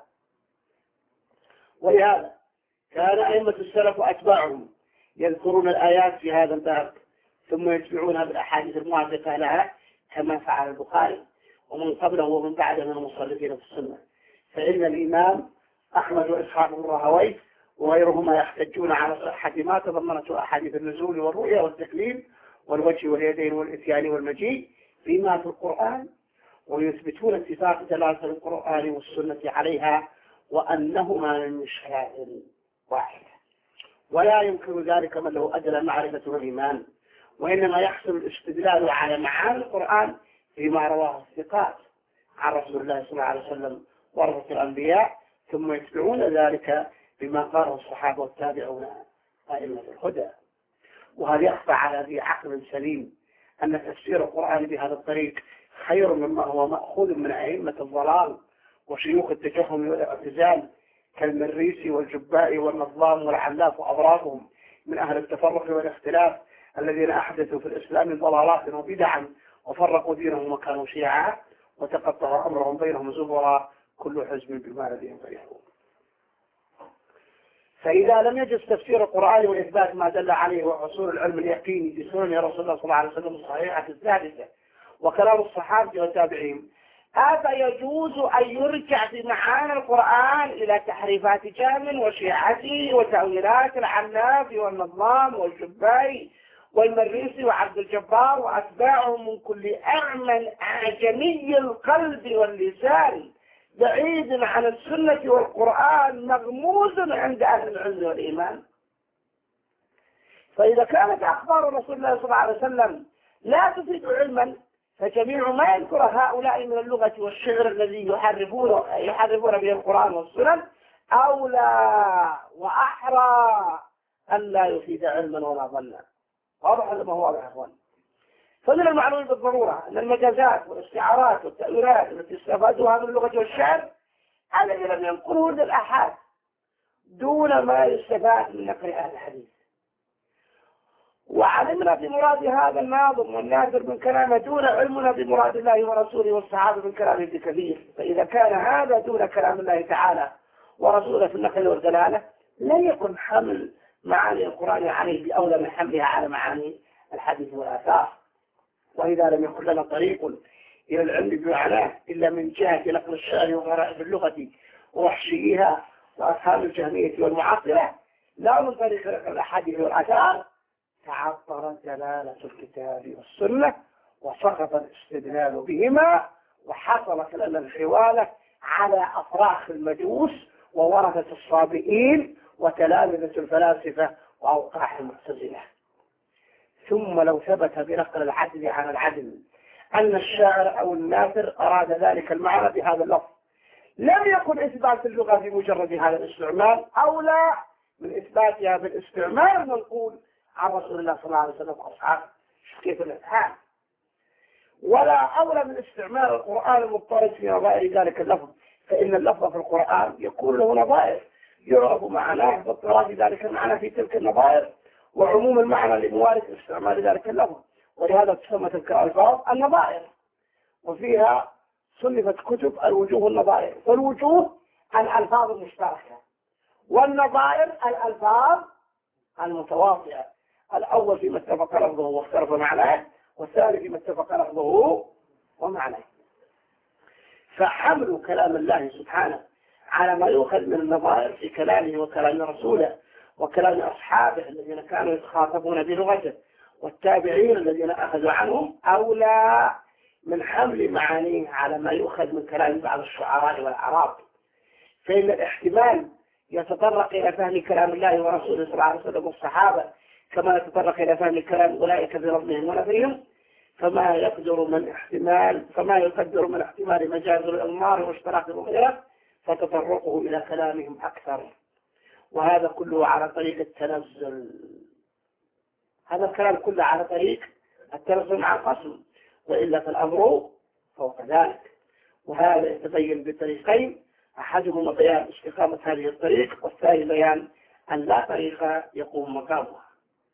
ولهذا كان أئمة السلف وأتباعهم يذكرون الآيات في هذا الباب ثم يتبعونها بالأحاديث الموافقة لها كما فعل البخاري ومن قبله ومن بعده من المصنفين في السنة. فإن الإمام أحمد وإسحاق بن راهويه وغيرهما يحتجون على صحة ما تضمنته أحاديث النزول والرؤيا والتكليم والوجه واليدين والإتيان والمجيء فيما في القرآن، ويثبتون اتفاق دلالة القرآن والسنة عليها وأنهما من مشكلات واحدة، ولا يمكن ذلك من له أدنى معرفة والإيمان، وإنما يحصل الاستدلال على معاني القرآن فيما رواه الثقات عن رسول الله صلى الله عليه وسلم ورثة الأنبياء، ثم يتبعون ذلك بما قاله الصحابة والتابعون أئمة الهدى. وهل يخفى على ذي عقل سليم أن تفسير القرآن بهذا الطريق خير مما هو مأخوذ من أئمة الضلال وشيوخ التجهم والاعتزال كالمريسي والجبائي والنظام والعلاف وأضرابهم من أهل التفرق والاختلاف الذين أحدثوا في الإسلام ضلالات وبدعا وفرقوا دينهم وكانوا شيعا وتقطع أمرهم بينهم زبرا كل حزب بما لديهم فرحون. فإذا لم يجد تفسير القرآن وإثبات ما دل عليه وحصول العلم اليقيني بسنن رسول الله صلى الله عليه وسلم الصحيحة الثالثة وكلام الصحابة والتابعين، هذا يجوز أن يرجع في معاني القرآن إلى تحريفات جهم وشيعته وتأويلات العناف والنظام والجبائي والمريسي وعبد الجبار وأتباعهم من كل أعمى أعجمي القلب واللسان بعيد عن السنة والقرآن مغموز عند أهل العلم والإيمان. فإذا كانت أخبار رسول الله صلى الله عليه وسلم لا تفيد علما، فجميع ما يذكر هؤلاء من اللغة والشعر الذي يحرفون يحرفون به القرآن والسنن أولى وأحرى أن لا يفيد علما ولا ظنا. واضح ولا ما هو واضح يا أخوان؟ فمن المعلوم بالضرورة أن المجازات والاستعارات والتأويلات التي استفادوها من اللغة والشعر الذي لم ينقلوه للأحاد دون ما يستفاد من نقل أهل الحديث. وعلمنا بمراد هذا الناظم والناظر من كلامه دون علمنا بمراد الله ورسوله والصحابة من كلامه بكثير. فإذا كان هذا دون كلام الله تعالى ورسوله في النقل والدلالة لن يكن حمل معاني القرآن عليه بأولى من حملها على معاني الحديث والآثار. وإذا لم يكن لنا طريق إلى العلم بمعناه إلا من جهة نقل الشعر وغرائب اللغة ووحشيها وأصحاب الجهمية والمعطلة لا من طريق نقل الأحاديث والآثار، تعطرت دلالة الكتاب والسنة وسقط الاستدلال بهما، وحصلت لنا الحوالة على أفراخ المجوس وورثة الصابئين وتلامذة الفلاسفة وأوقاح المعتزلة. ثم لو ثبت بنقل العدل عن العدل أن الشاعر أو الناثر أراد ذلك المعنى بهذا اللفظ، لم يكن إثبات اللغة بمجرد هذا الاستعمال أولى من إثباتها بالاستعمال المنقول عن رسول الله صلى الله عليه وسلم وأصحابه. كيف الإفهام؟ ولا أولى من استعمال القرآن المضطرد في نظائر ذلك اللفظ، فإن اللفظ في القرآن يكون له نظائر يعرف معناه باضطراد ذلك المعنى في تلك النظائر وعموم المعنى لموارد استعمال ذلك اللفظ، ولهذا تسمى تلك الألفاظ النظائر، وفيها صنفت كتب الوجوه النظائر. فالوجوه الألفاظ المشتركة، والنظائر الألفاظ المتواطئة، الأول فيما اتفق لفظه واختلف معناه، والثاني فيما اتفق لفظه ومعناه. فحمل كلام الله سبحانه على ما يؤخذ من النظائر في كلامه وكلام رسوله وكلام أصحابه الذين كانوا يتخاطبون بلغته والتابعين الذين أخذوا عنهم أولى من حمل معانيه على ما يؤخذ من كلام بعض الشعراء والأعراب. فإن الاحتمال يتطرق إلى فهم كلام الله ورسوله صلى الله عليه وسلم والصحابة كما يتطرق إلى فهم كلام أولئك بربهم ونفرهم، فما يقدر من احتمال فما يقدر من احتمال مجاز الأنمار واشتراك الغيرة فتطرقه إلى كلامهم أكثر، وهذا كله على طريق التنزل. هذا الكلام كله على طريق التنزل مع القسم، وإلا فالأمر فوق ذلك. وهذا يتبين بطريقين، أحدهما بيان استقامة هذه الطريق، والثاني بيان أن لا طريق يقوم مقامها.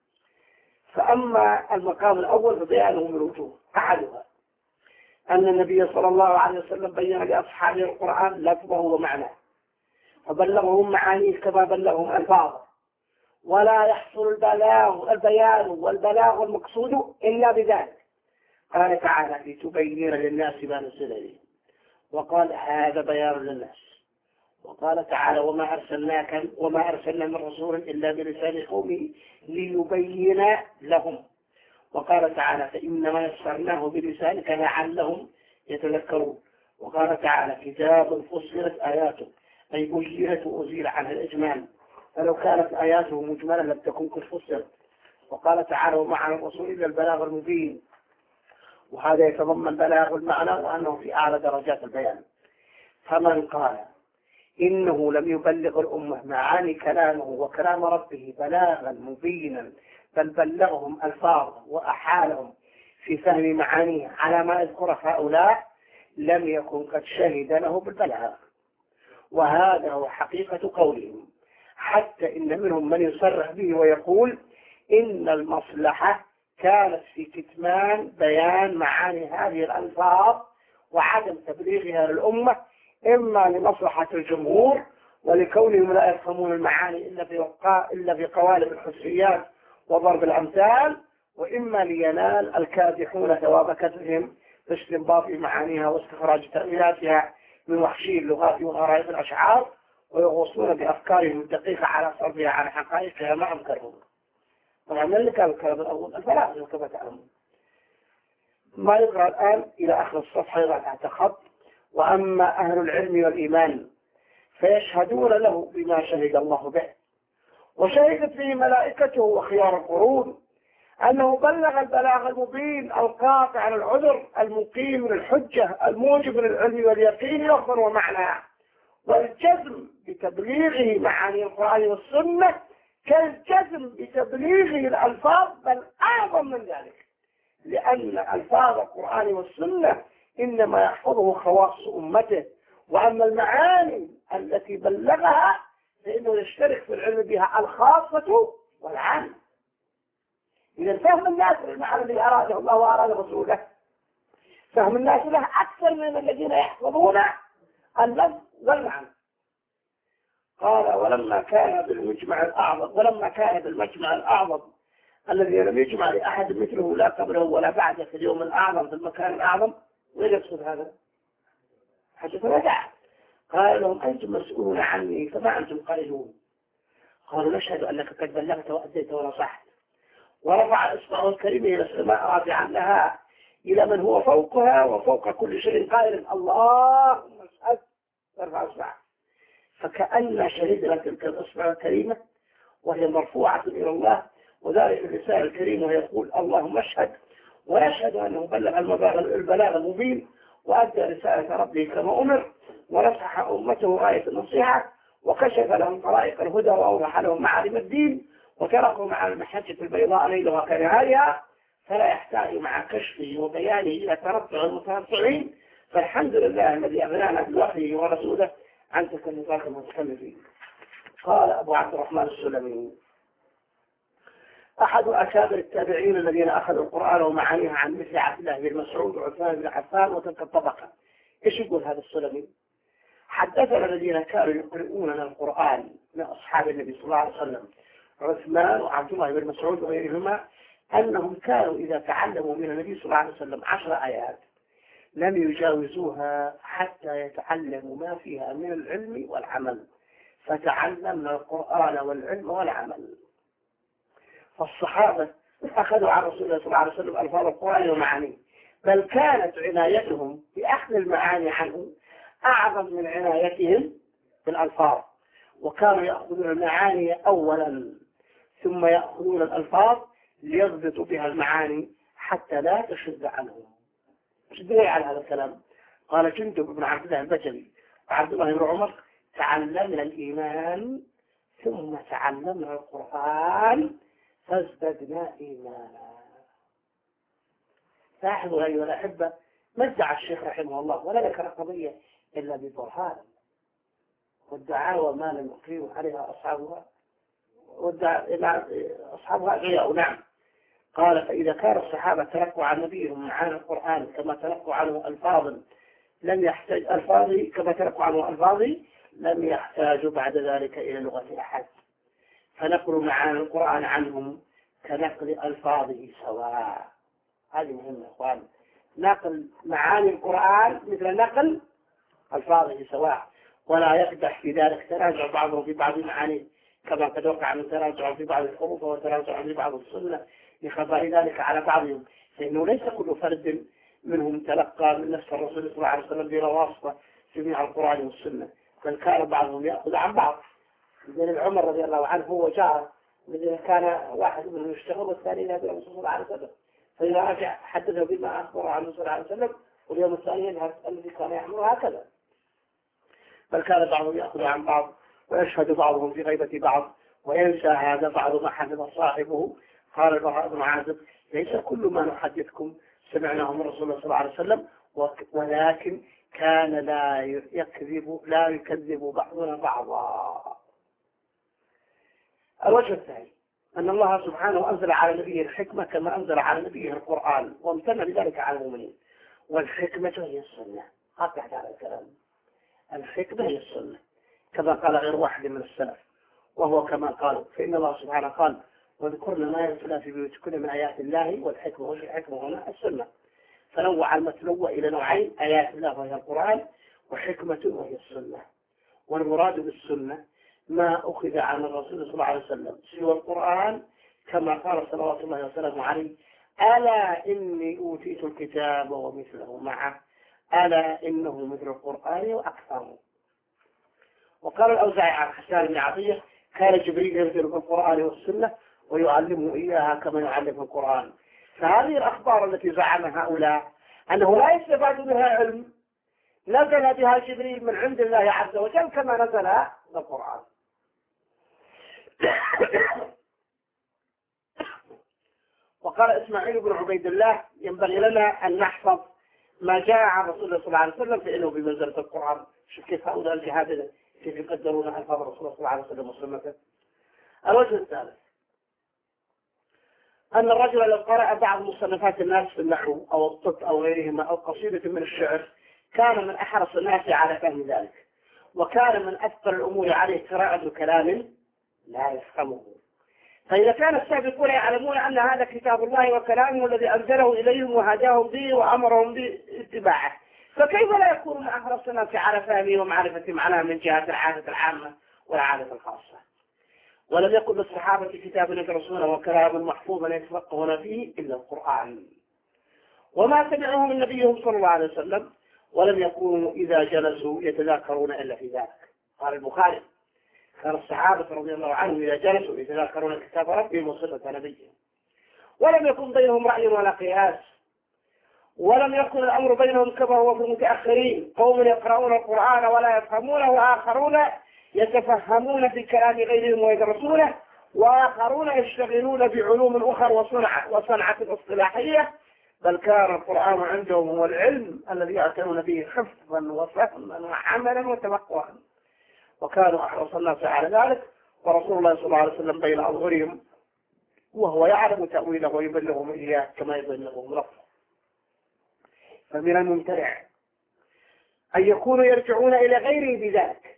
فأما المقام الأول فبيانه من وجوه، أحدها أن النبي صلى الله عليه وسلم بين لأصحابه القرآن لفظه ومعناه، فبلغهم معانيه كما بلغهم ألفاظه، ولا يحصل البلاغ البيان والبلاغ المقصود إلا بذلك. قال تعالى لتبين للناس ما نزل إليه، وقال هذا بيان للناس. وقال تعالى وما أرسلناك وما أرسلنا من رسول إلا بلسان قومه ليبين لهم. وقال تعالى فإنما يسرناه بلسانك لعلهم يتذكرون. وقال تعالى كتاب فصلت آياته أي بينت وأزيل عنها الإجمال، فلو كانت آياته مجملة لم تكن قد فصلت. وقال تعالى وما على الرسول إلا البلاغ المبين، وهذا يتضمن بلاغ المعنى وأنه في أعلى درجات البيان. فمن قال إنه لم يبلغ الأمة معاني كلامه وكلام ربه بلاغا مبينا، بل بلغهم ألفاظه وأحالهم في فهم معانيه على ما يذكر هؤلاء، لم يكن قد شهد له بالبلاغ. وهذا هو حقيقة قولهم، حتى إن منهم من يصرح به ويقول إن المصلحة كانت في كتمان بيان معاني هذه الألفاظ وعدم تبليغها للأمة، إما لمصلحة الجمهور ولكونهم لا يفهمون المعاني إلا في إلا في قوالب الحسيات وضرب الأمثال، وإما لينال الكادحون ثواب كتبهم في استنباط معانيها واستخراج تأويلاتها من وحشي اللغات وغرائب الأشعار، ويغوصون بأفكارهم الدقيقة على صرفها عن حقائقها ما أمكنهم. طبعا من اللي كان الكلام الأول الفلاسفة كما تعلمون. ما يقرأ الآن إلى آخر الصفحة يضع تحت خط وأما أهل العلم والإيمان فيشهدون له بما شهد الله به، وشهدت به ملائكته وخيار القرون أنه بلغ البلاغ المبين القاطع عن العذر المقيم للحجة الموجب للعلم واليقين لفظا ومعنى، والجزم بتبليغه معاني القرآن والسنة كالجزم بتبليغه الألفاظ، بل أعظم من ذلك، لأن ألفاظ القرآن والسنة إنما يحفظه خواص أمته، وأما المعاني التي بلغها فإنه يشترك في العلم بها الخاصة والعام. إذا فهم الناس المعنى الذي أراده الله وأراد رسوله، فهم الناس له أكثر من الذين يحفظون اللفظ والمعنى. قال ولما كان بالمجمع الأعظم ولما كان بالمجمع الأعظم الذي لم يجمع لأحد مثله لا قبله ولا بعده في اليوم الأعظم في المكان الأعظم. وين يقصد هذا؟ حدث ودع. قال لهم أنتم مسؤولون عني فما أنتم قائلون؟ قالوا نشهد أنك قد بلغت وأديت ونصحت. ورفع إصبعه الكريم إلى السماء رافعا لها إلى من هو فوقها وفوق كل شيء قائل اللهم اشهد. ارفع إصبعه، فكأن شهدنا تلك الإصبع الكريمة وهي مرفوعة إلى الله، وذلك اللسان الكريم ويقول اللهم اشهد، ويشهد أنه بلغ البلاغ المبين وأدى رسالة ربه كما أمر، ونصح أمته غاية النصيحة، وكشف لهم طرائق الهدى وأوضح لهم معالم الدين، وتركهم على المحجة البيضاء ليلها كنهارها، فلا يحتاج مع كشفه وبيانه إلى ترفع المترفعين. فالحمد لله الذي أغنانا بوحيه ورسوله عن تلك النطاق المتكلفين. قال أبو عبد الرحمن السلمي أحد أكابر التابعين الذين أخذوا القرآن ومعانيها عن مثل عبد الله بن مسعود وعثمان بن عفان وتلك الطبقة. إيش يقول هذا السلمي؟ حدثنا الذين كانوا يقرؤوننا القرآن من أصحاب النبي صلى الله عليه وسلم عثمان وعبد الله بن مسعود وغيرهما أنهم كانوا إذا تعلموا من النبي صلى الله عليه وسلم عشر آيات لم يجاوزوها حتى يتعلموا ما فيها من العلم والعمل، فتعلمنا القرآن والعلم والعمل. فالصحابة أخذوا عن رسول الله صلى الله عليه وسلم ألفاظ القرآن ومعانيه، بل كانت عنايتهم بأخذ المعاني عنه أعظم من عنايتهم بالألفاظ، وكانوا يأخذون المعاني أولا ثم يأخذون الألفاظ ليضبطوا بها المعاني حتى لا تشد عنهم. ايش الدليل على هذا الكلام؟ قال جندب بن عبد الله البجلي وعبد الله بن عمر تعلمنا الإيمان ثم تعلمنا القرآن فازددنا إيمانا. لاحظوا أيها الأحبة، ما ادعى الشيخ رحمه الله ولا ذكر قضية إلا ببرهان، والدعاوى ما لم يقيم عليها أصحابها والدعاء أصحابها غيره. نعم، قال فإذا كان الصحابة تلقوا عن نبيهم معاني القرآن كما تلقوا عنه الفاظ لم يحتاج الفاظي كما تلقوا عنه الفاظي لم يحتاجوا بعد ذلك إلى لغة أحد، فنقل معاني القرآن عنهم كنقل ألفاظه سواء. هذه مهمة يا إخوان، نقل معاني القرآن مثل نقل ألفاظه سواء، ولا يقدح في ذلك تراجع بعضهم في بعض المعاني كما قد وقع من تراجع في بعض الحروف وتراجع في بعض السنة لخفاء ذلك على بعضهم، فإنه ليس كل فرد منهم تلقى من نفس الرسول صلى الله عليه وسلم بلا واسطة جميع القرآن والسنة، بل كان بعضهم يأخذ عن بعض. مثل عمر رضي الله عنه هو جاره، مثل كان واحد منهم يشتغل والثاني يذهب إلى الرسول صلى الله عليه وسلم، فإذا رجع حدثه بما أخبر عنه صلى الله عليه وسلم، واليوم الثاني يذهب الذي كان يحمل هكذا. بل كان بعضهم يأخذ عن بعض ويشهد بعضهم في غيبة بعض وينسى هذا بعض ما حفظ صاحبه. قال البراء بن عازب ليس كل ما نحدثكم سمعناه من رسول الله صلى الله عليه وسلم، ولكن كان لا يكذب لا يكذب بعضنا بعضا. الوجه الثاني أن الله سبحانه أنزل على نبيه الحكمة كما أنزل على نبيه القرآن، وامتن بذلك على المؤمنين. والحكمة هي السنة. قطع هذا الكلام، الحكمة هي السنة كما قال غير واحد من السلف، وهو كما قال فإن الله سبحانه قال واذكرنا ما يتلى في بيوتكن من آيات الله والحكمة. والحكمة هنا السنة، فنوع المتلوى إلى نوعين: آيات الله وهي القرآن، وحكمة وهي السنة. والمراد بالسنة ما أخذ عن الرسول صلى الله عليه وسلم سوى القرآن، كما قال صلوات الله وسلامه عليه: ألا إني أوتيت الكتاب ومثله معه ألا إنه مثل القرآن وأكثر. وقال الأوزاعي عن حسان بن عطية: كان جبريل ينزل بالقرآن والسنة ويعلمه إياها كما يعلم القرآن. فهذه الأخبار التي زعم هؤلاء أنه لا يستفاد بها علم نزل بها جبريل من عند الله عز وجل كما نزل القرآن. وقال إسماعيل بن عبيد الله: ينبغي لنا أن نحفظ ما جاء عن رسول الله صلى الله عليه وسلم فإنه بمنزلة القرآن. شوف كيف هؤلاء الجهاد كيف يقدرون ألفاظ رسول الله صلى الله عليه وسلم وسنته. الوجه الثالث أن الرجل لو قرأ بعض مصنفات الناس في النحو أو الطب أو غيرهما أو قصيدة من الشعر كان من أحرص الناس على فهم ذلك، وكان من أثقل الأمور عليه قراءة كلام لا يفهمه. فإذا كان السابقون يعلمون أن هذا كتاب الله وكلامه الذي أنزله إليهم وهداهم به وأمرهم باتباعه، فكيف لا يكون من أحرص الناس على فهمه ومعرفة معناه من جهة العادة العامة والعادة الخاصة؟ ولم يكن للصحابة كتاب يدرسونه وكلام محفوظا يتفقهون فيه إلا القرآن، وما سمعوه من نبيهم صلى الله عليه وسلم، ولم يكونوا إذا جلسوا يتذاكرون إلا في ذلك. قال البخاري: كان الصحابة رضي الله عنهم إذا جلسوا يتذاكرون كتاب ربهم وسنة نبيهم، ولم يكن بينهم رأي ولا قياس، ولم يكن الأمر بينهم كما هو في المتأخرين: قوم يقرؤون القرآن ولا يفهمونه، وآخرون يتفهمون في كلام غيرهم ويدرسونه، وآخرون يشتغلون بعلوم أخرى وصنعة وصنعة اصطلاحية. بل كان القرآن عندهم هو العلم الذي يعتنون به حفظا وفهما وعملا وتفقها، وكانوا أحرص الناس على ذلك، ورسول الله صلى الله عليه وسلم بين أظهرهم وهو يعلم تأويله ويبلغهم إياه كما يبلغهم لفظه. فمن الممتنع أن يكونوا يرجعون إلى غيره بذلك،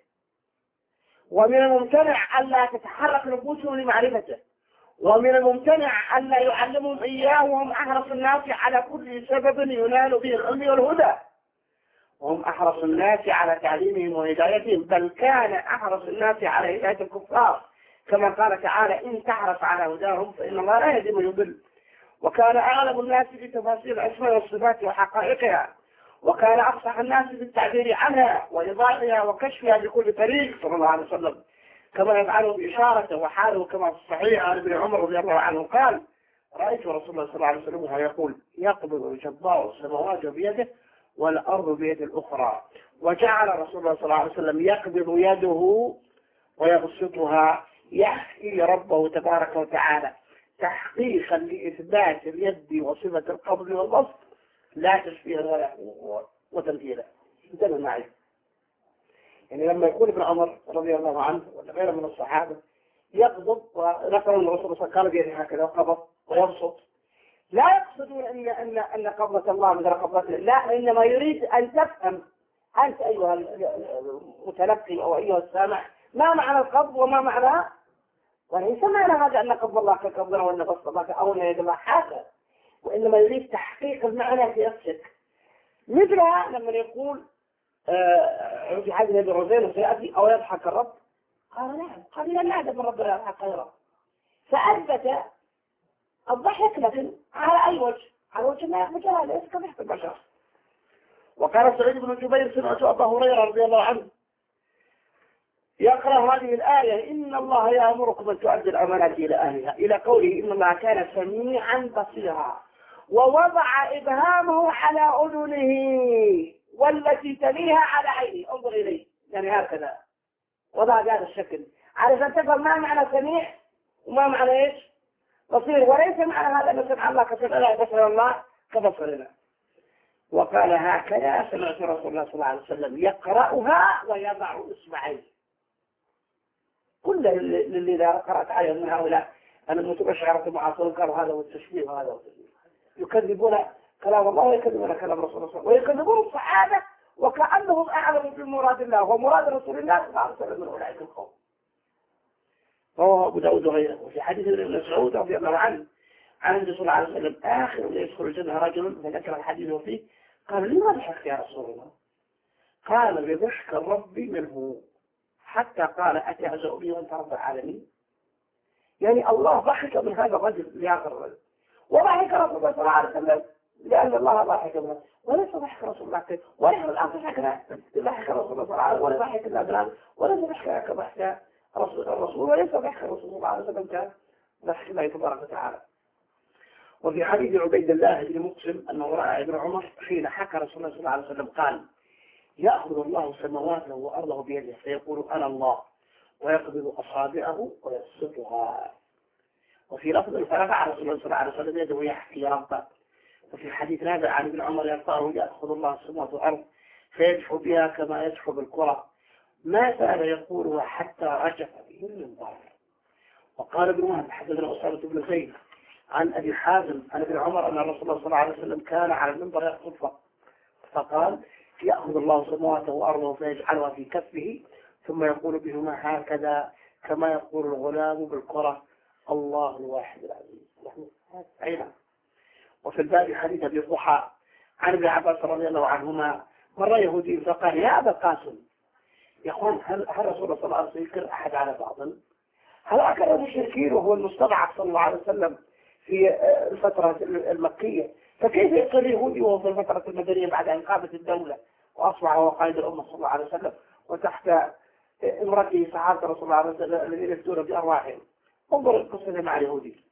ومن الممتنع أن لا تتحرك نفوسهم لمعرفته، ومن الممتنع أن لا يعلمهم إياه وهم أحرص الناس على كل سبب ينال به العلم والهدى، وهم أحرص الناس على تعليمهم وهدايتهم، بل كان أحرص الناس على هداية الكفار، كما قال تعالى: إن تحرص على هداهم فإن الله لا يهدي من يضل. وكان أعلم الناس بتفاصيل الأسماء والصفات وحقائقها، وكان أفصح الناس بالتعبير عنها وإيضاحها وكشفها بكل طريق صلى الله عليه وسلم، كما يفعله بإشارته وحاله كما في الصحيح عن ابن عمر رضي الله عنه قال: رأيت رسول الله صلى الله عليه وسلم وهو يقول يقبض جبار السماوات بيده والأرض بيد الأخرى، وجعل رسول الله صلى الله عليه وسلم يقبض يده ويبسطها يحكي ربه تبارك وتعالى تحقيقا لإثبات اليد وصفة القبض والبسط لا تشبيه ولا وتمثيلا. انتبه معي، يعني لما يقول ابن عمر رضي الله عنه ولا غيره من الصحابة يقبض، ونقرأ أن الرسول صلى الله عليه وسلم هكذا وقبض ويبسط، لا يقصدون أن أن أن قبضة الله مثل قبضته، لا، إنما يريد أن تفهم أنت أيها المتلقي أو أيها السامع ما معنى القبض وما معناه، وليس معنى هذا أن قبض الله كقبضنا وأن بسط الله أو أن يد الله حاجة، وإنما يريد تحقيق المعنى في نفسك. مثلها لما يقول في حديث ابن رزين وسيأتي أو يضحك الرب، قال نعم، قال لا نعلم من ربنا يضحك خيرا، فأثبت الضحك لكن على أي وجه؟ على وجه ما يحمل جهة ليس كضحك البشر. وقال سعيد بن جبير سمعت أبا هريرة رضي الله عنه يقرأ هذه الآية إن الله يأمركم أن تؤدوا الأمانات إلى أهلها إلى قوله إن الله كان سميعا بصيرا، ووضع إبهامه على أذنه والتي تليها على عينه، انظر إليه، يعني هكذا وضع بهذا الشكل علشان تفهم ما معنى سميع وما معنى إيش بصير، وليس معنى هذا أن سمع الله كسمع بصر الله كبصرنا. وقال هكذا سمعت رسول الله صلى الله عليه وسلم يقرأها ويضع إصبعيه. كل اللي قرأت عليهم من هؤلاء أنا المتبشعرة المعاصرين قالوا هذا هو التشبيه وهذا هو التشبيه، يكذبون كلام الله ويكذبون كلام رسول الله ويكذبون الصحابة وكأنهم أعلموا بمراد الله ومراد رسول الله صلى الله عليه وسلم من أولئك القوم. رواه أبو داود وغيره. وفي حديث ابن مسعود رضي الله عنه عن النبي صلى الله عليه وسلم آخر من يدخل الجنة رجل فذكر الحديث فيه قال لما ضحكت يا رسول الله؟ قال بضحك الرب منه حتى قال أتهزأ بي وأنت رب العالمين. يعني الله ضحك من هذا الرجل لآخر الرجل، وضحك رسول الله صلى الله عليه وسلم لأن الله ضحك منه، وليس ضحك رسول الله كيف ونحن الآن ضحكنا ضحك رسول الله صلى الله عليه وسلم ولا ضحك الأبناء وليس ضحك كضحك رسول الرسول وليس ضحك رسول الله صلى الله عليه وسلم كضحك الله تبارك وتعالى. وفي حديث عبيد الله بن مقسم أنه رأى ابن عمر حين حكى رسول الله صلى الله عليه وسلم قال يأخذ الله سماواته وأرضه بيده فيقول أنا الله ويقبض أصابعه ويبسطها. وفي لفظ فرفع رسول الله صلى الله عليه وسلم يده يحكي ربه. وفي حديث نافع عن ابن عمر يرفعه يأخذ الله السماوات والأرض فيدفع بها كما يدفع بالكرة ما زال يقول حتى رجف به المنبر. وقال ابن وهب حدثنا أسامة بن زيد عن أبي حازم عن ابن عمر أن الرسول صلى الله عليه وسلم كان على المنبر يخطب فقال يأخذ الله سماواته وأرضه فيجعلها في كفه ثم يقول بهما هكذا كما يقول الغلام بالكرة الله الواحد العزيز. أيضا وفي الباب حديث أبي الضحى عن ابن عباس رضي الله عنهما مر يهودي فقال يا أبا القاسم يقول هل هل رسول الله صلى الله عليه وسلم يذكر أحد على بعض؟ هل أكل المشركين وهو المستضعف صلى الله عليه وسلم في الفترة المكية، فكيف يقر يهودي وهو في الفترة المدنية بعد أن قامت الدولة وأصبح هو قائد الأمة صلى الله عليه وسلم وتحت امرته صحابة رسول الله عليه وسلم الذين يفتون بأرواحهم؟ انظر القصة مع اليهودي.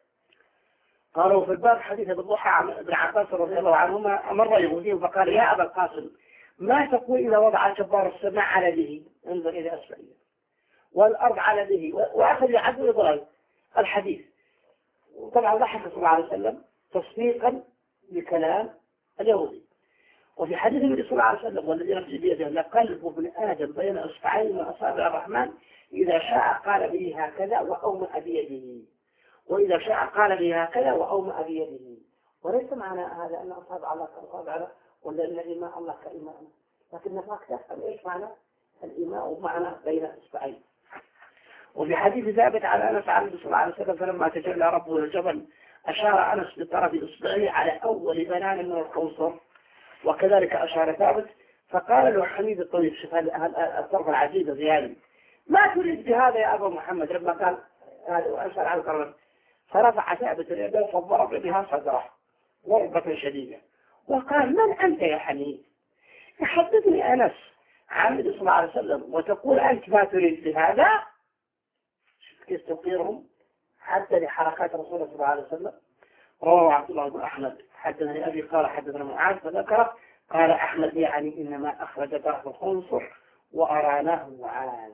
قالوا في الباب حديث ابن الضحى عن ابن عباس رضي الله عنهما مر يهودي فقال يا أبا القاسم ما تقول إذا وضع جبار السماء على يده انظر إلى أسفله والأرض على يده وأخذ يعدل إضرار الحديث. طبعا ضحك صلى الله عليه وسلم تصديقا لكلام اليهودي. وفي حديث النبي صلى الله عليه وسلم والذي نفسي بيده لقلب ابن آدم بين أصبعين من أصابع الرحمن إذا شاء قال به هكذا وأومأ بيده وإذا شاء قال به هكذا وأومأ بيده. وليس معنى هذا أن أصابع الله كأصابعنا ولا أن الإيماء الله كإيماءنا، لكن نفاق تفهم إيش معنى الإيماء ومعنى بين أصبعين. وفي حديث ثابت على أنس عن النبي صلى الله عليه وسلم فلما تجلى ربه للجبل أشار أنس بطرف إصبعه على أول بنان من الكوثر وكذلك أشار ثابت فقال له حميد الطويل شوف الطرف العزيز زيادة ما تريد بهذا يا أبا محمد لما قال هذا وأشار على القرن فرفع ثابت اليدين فضرب بها صدره ضربة شديدة وقال من أنت يا حميد؟ يحدثني أنس عن النبي صلى الله عليه وسلم وتقول أنت ما تريد بهذا؟ كيف توقيرهم حتى لحركات رسول الله صلى الله عليه وسلم رواه عبد الله بن أحمد حدثني أبي قال حدثنا معاذ فذكره قال أحمد يعني إنما أخرج بعض الخنصر وأراناه معاذ.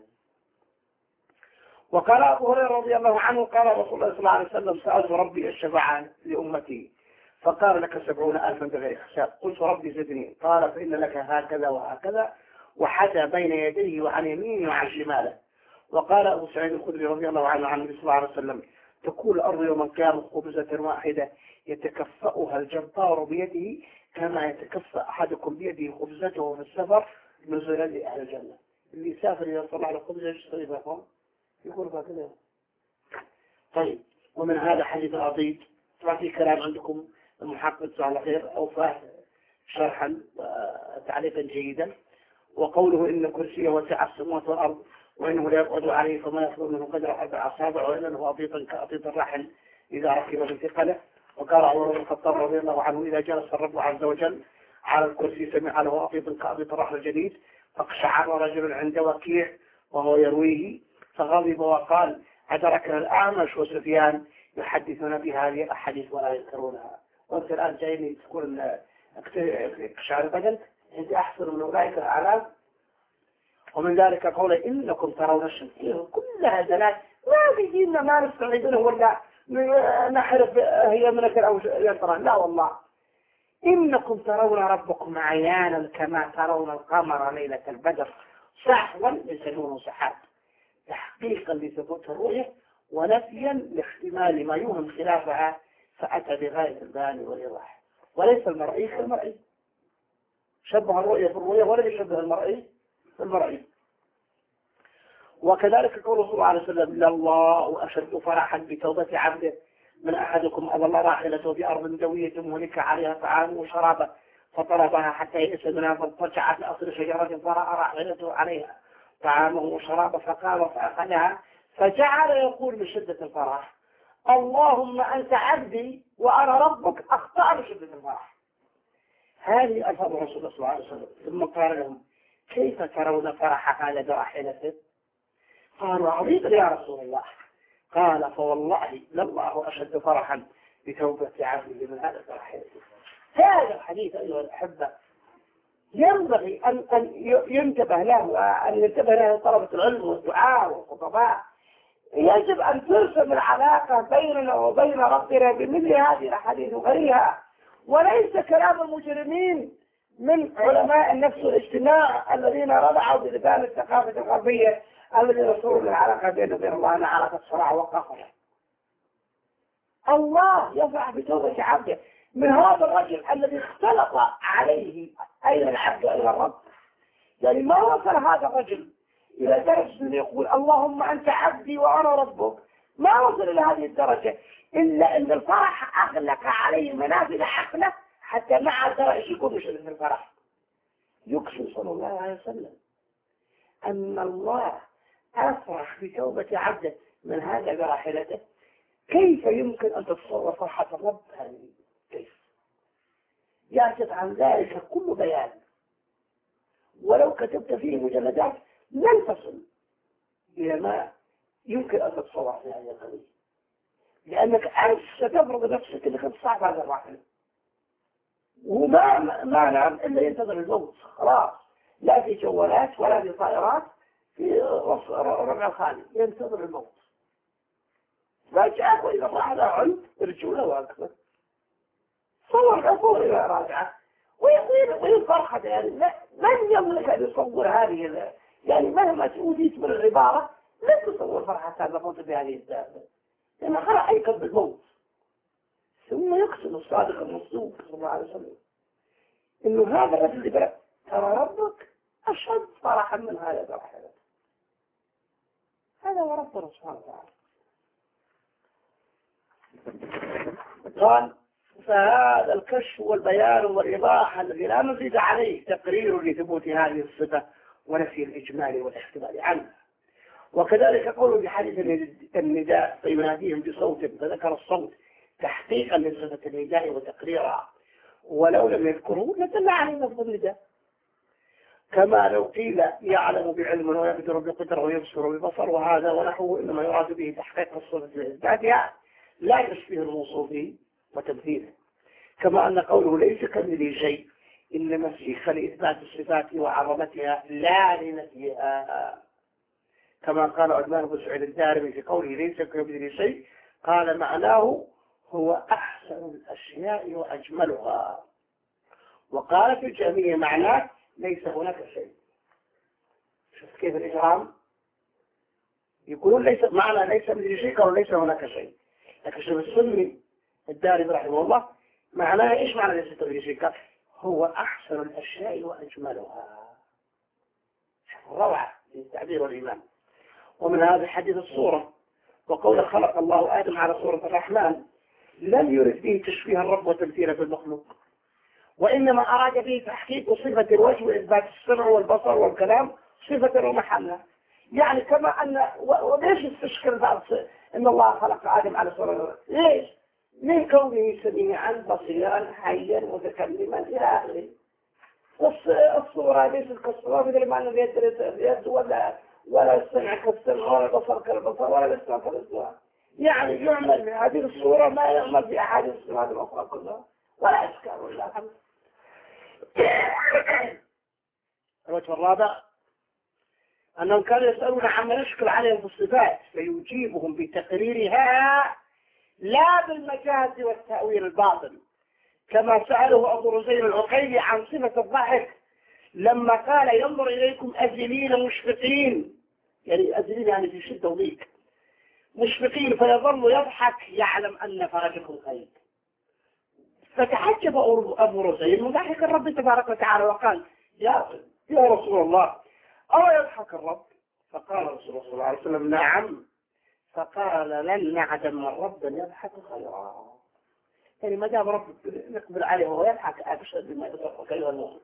وقال أبو هريرة رضي الله عنه قال رسول الله صلى الله عليه وسلم سألت ربي الشفاعة لأمتي فقال لك سبعون ألفا بغير حساب. قلت ربي زدني قال فإن لك هكذا وهكذا وحتى بين يديه وعن يمينه وعن شماله. وقال أبو سعيد الخدري رضي الله عنه عن النبي صلى الله عليه وسلم تكون الأرض يوم القيامة خبزة واحدة يتكفأها الجبار بيده كما يتكفأ أحدكم بيده خبزته في السفر نزلا لأهل الجنة. اللي يسافر إذا طلع له خبزة يشتري بها يقول كذا. طيب ومن هذا حديث عظيم طبعا في كلام عندكم المحقق على خير أوفاه شرحا تعليقا جيدا. وقوله إن كرسيه وسع السماوات والأرض وإنه لا يقعد عليه فما يخلو منه قدر أربع أصابع وإنه أبيضا كأبيض الرحل إذا ركب في ثقله. وقال عمر بن الخطاب رضي الله عنه إذا جلس الرب عز وجل على الكرسي سمع له أبيض كأبيض الرحل الجديد فاقشعر رجل عند وكيع وهو يرويه فغضب وقال أدركنا الأعمش وسفيان يحدثون بهذه الأحاديث ولا يذكرونها. وأنت الآن جايني تقول اقشعر بدل أنت أحسن من أولئك الأعلام. ومن ذلك قول إنكم ترون الشمس كلها دلال ما بيجينا ما نستعيدونه ولا نحرف هي منك أو ينطران. لا والله إنكم ترون ربكم عيانا كما ترون القمر ليلة البدر صحوا يسمونه سحاب تحقيقا لثبوت الرؤية ونفيا لاحتمال ما يوهم خلافها فأتى بغاية البيان والإيضاح. وليس المرئي كالمرئي شبه الرؤية في الرؤية ولا يشبه المرئي في المرئي. وكذلك قول صلى الله عليه وسلم لله أشد فرحا بتوبة عبده من أحدكم أضل راحلته بأرض دوية مهلكة عليها طعام وشرابه فطلبها حتى يئس منها فاضطجع في أصل شجرة فرأى راحلته عليها طعامه وشرابه فقام فأخذها فجعل يقول من شدة الفرح اللهم أنت عبدي وأنا ربك أخطأ من شدة الفرح. هذه ألفاظ رسول الله صلى الله عليه وسلم. ثم قال لهم كيف ترون فرح هذا براحلته؟ قالوا عظيم يا رسول الله. قال فوالله لله أشد فرحا بتوبة عبده من هذا براحلته. هذا الحديث أيها الأحبة ينبغي أن أن ينتبه له وأن ينتبه له طلبة العلم والدعاء والخطباء. يجب أن ترسم العلاقة بيننا وبين ربنا بمثل هذه الأحاديث وغيرها وليس كلام المجرمين من علماء النفس والاجتماع الذين رضعوا بلبان الثقافة الغربية الذين يصورون العلاقة بين وبين الله أنها علاقة صراع وقهر. الله يفرح بتوبة عبده من هذا الرجل الذي اختلط عليه أين العبد أين الرب. يعني ما وصل هذا الرجل إلى درجة أن يقول اللهم أنت عبدي وأنا ربك، ما وصل إلى هذه الدرجة إلا أن الفرح أغلق عليه منافذ عقله حتى مع درجة يكون مشرف في الفرح. يكفي صلى الله عليه وسلم أن الله أفرح بتوبة عبده من هذا براحلته. كيف يمكن أن تتصور فرحة الرب هذه؟ كيف؟ يعجب عن ذلك كل بيان ولو كتبت فيه مجلدات لن تصل إلى ما يمكن أن تتصور في هذه القضية، لأنك أنت ستفرض نفسك أنك تصعب هذا الراحل وما ما نعم إلا ينتظر الموت خلاص، لا في جوالات ولا في طائرات في ربع الخالي ينتظر الموت. فجاء وإذا صعد عند رجوله وأكبر صور عفور إلى راجعة ويقول ويفرحة. يعني من يملك أن يصور هذه يعني مهما تؤديت من العبارة لا تصور فرحة هذا الموت بهذه الدابة لأنه خلق أيقظ بالموت. ثم يقسم الصادق المصدوق صلى الله عليه وسلم إنه هذا الرجل اللي بلد ترى ربك أشد فرحا من هذا الرحلة. هذا هو ربنا سبحانه وتعالى. قال فهذا الكشف والبيان والإيضاح الذي لا مزيد عليه تقرير لثبوت هذه الصفة ونفي الإجمال والاحتمال عنه. وكذلك قوله بحديث النداء فيناديهم بصوت فذكر الصوت تحقيقا لصفة النداء وتقريرها ولو لم يذكره لدل عليه لفظ النداء. كما لو قيل يعلم بعلم ويقدر بقدر ويبصر ببصر وهذا ونحوه إنما يراد به تحقيق الصفة لإثباتها لا تشبه الموصوف به وتمثيله، كما أن قوله ليس كمثله شيء إنما سيخ لإثبات الصفات وعظمتها لا لنفيها، كما قال عثمان بن سعيد الدارمي في قوله ليس كمثله شيء قال معناه هو أحسن الأشياء وأجملها، وقال في الجهمية معناه ليس هناك شيء. شوف كيف الإجرام يقولون ليس معنى ليس مثل شيء قالوا ليس هناك شيء، لكن شوف السني الدارمي رحمه الله معناه إيش معنى ليس مثل شيء؟ قال هو أحسن الأشياء وأجملها. روعة في التعبير والإيمان. ومن هذا حديث الصورة وقول خلق الله آدم على صورة الرحمن لم يرد به تشبيه الرب وتمثيله في المخلوق، وإنما أراد به تحقيق صفة الوجه وإثبات السمع والبصر والكلام صفة ومحلها. يعني كما أن وليش استشكل بعض إن الله خلق آدم على صورة الرحمن؟ ليش؟ من كونه سميعا بصيرا حيا متكلما إلى آخره. الصورة ليست كالصورة مثل ما أن اليد ولا ولا السمع كالسمع ولا البصر كالبصر ولا الإسلام كالإسلام. يعني يعمل من هذه الصورة ما يعمل في أحاديث الصورات الأخرى كلها ولا إشكال ولا الحمد. الوجه الرابع أنهم كانوا يسألون عما يشكل عليهم في الصفات فيجيبهم بتقريرها لا بالمجاز والتأويل الباطل، كما سأله أبو رزين العقيلي عن صفة الضحك لما قال ينظر إليكم أذلين مشفقين، يعني أذلين يعني في شدة وضيق مشفقين فيظل يضحك يعلم أن فرجكم خير. فتحجب أبو رزين من ضحك الرب تبارك وتعالى وقال يا يا رسول الله أو يضحك الرب؟ فقال رسول الله صلى الله عليه وسلم نعم. فقال لن نعدم من رب يضحك خيرا. يعني ما دام رب نقبل عليه وهو يضحك أبشر بما يضحك أيها المؤمن.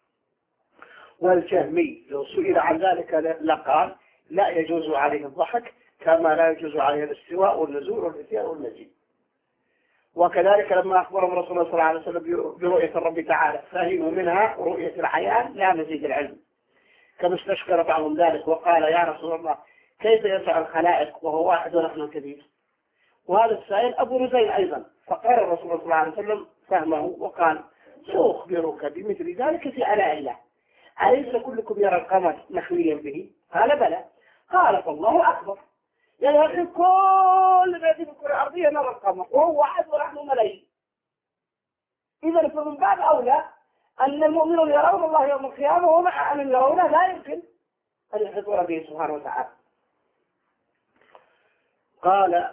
والجهمي لو سئل عن ذلك لقال لا يجوز عليه الضحك كما لا يجوز عليه الاستواء والنزول والاتيان والمجيء. وكذلك لما أخبرهم رسول الله صلى الله عليه وسلم برؤية الرب تعالى فهموا منها رؤية العيان لا مزيد العلم، كما استشكر بعضهم ذلك وقال يا رسول الله كيف يسع الخلائق وهو واحد ونحن كثير؟ وهذا السائل أبو رزين أيضا. فقال الرسول صلى الله عليه وسلم فهمه وقال سأخبرك بمثل ذلك في آلاء الله، أليس كلكم يرى القمر مخليا به؟ قال بلى. قال فالله أكبر. يعني الحين كل ما في الكرة الأرضية نرى القمر وهو واحد ونحن ملايين. إذا فمن باب أولى أن المؤمنون يرون الله يوم القيامة، ومع أن يرونه لا يمكن أن يحيطون به سبحانه وتعالى. قال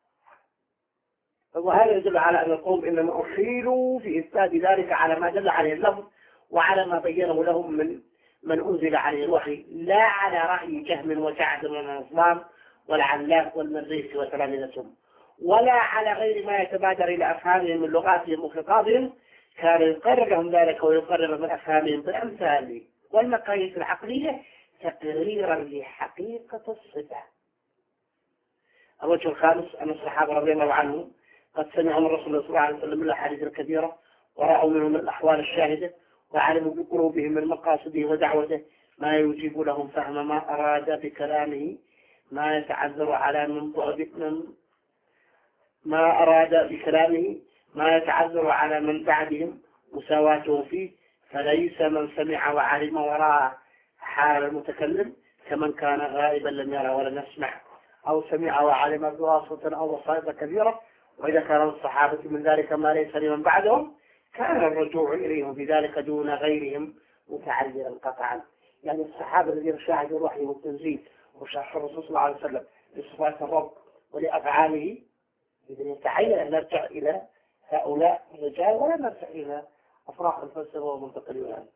وهذا يدل على أن القوم إنما أحيلوا في إثبات ذلك على ما دل عليه اللفظ وعلى ما بينه لهم من من أنزل عليه الوحي، لا على رأي جهم وجعد والإسلام والعلاف والمريسي وتلامذتهم، ولا على غير ما يتبادر إلى أفهامهم من لغاتهم وخطابهم. كان يقرر لهم ذلك ويقرر من أفهامهم بالأمثال والمقاييس العقلية تقريرا لحقيقة الصفة. الوجه الخامس أن الصحابة رضي الله عنهم قد سمعوا من رسول الله صلى الله عليه وسلم الأحاديث الكثيرة ورأوا منهم الأحوال الشاهدة وعلموا بقلوبهم من مقاصده ودعوته ما يجيب لهم فهم ما أراد بكلامه، ما يتعذر على من بعد ما أراد بكلامه ما يتعذر على من بعدهم مساواته فيه، فليس من سمع وعلم وراء حال المتكلم كمن كان غائبا لم يرى ولم يسمع، أو سمع وعلم بواسطة أو وسائط كثيرة. وإذا كان الصحابة من ذلك ما ليس لمن بعدهم كان الرجوع إليهم في ذلك دون غيرهم متعذرا قطعا. يعني الصحابة الذين شاهدوا الوحي والتنزيل وشرح الرسول صلى الله عليه وسلم لصفات الرب ولأفعاله، إذن يتعين أن نرجع إلى هؤلاء الرجال ولا نرجع إلى أفراح الفلسفة والمنطق اليوناني.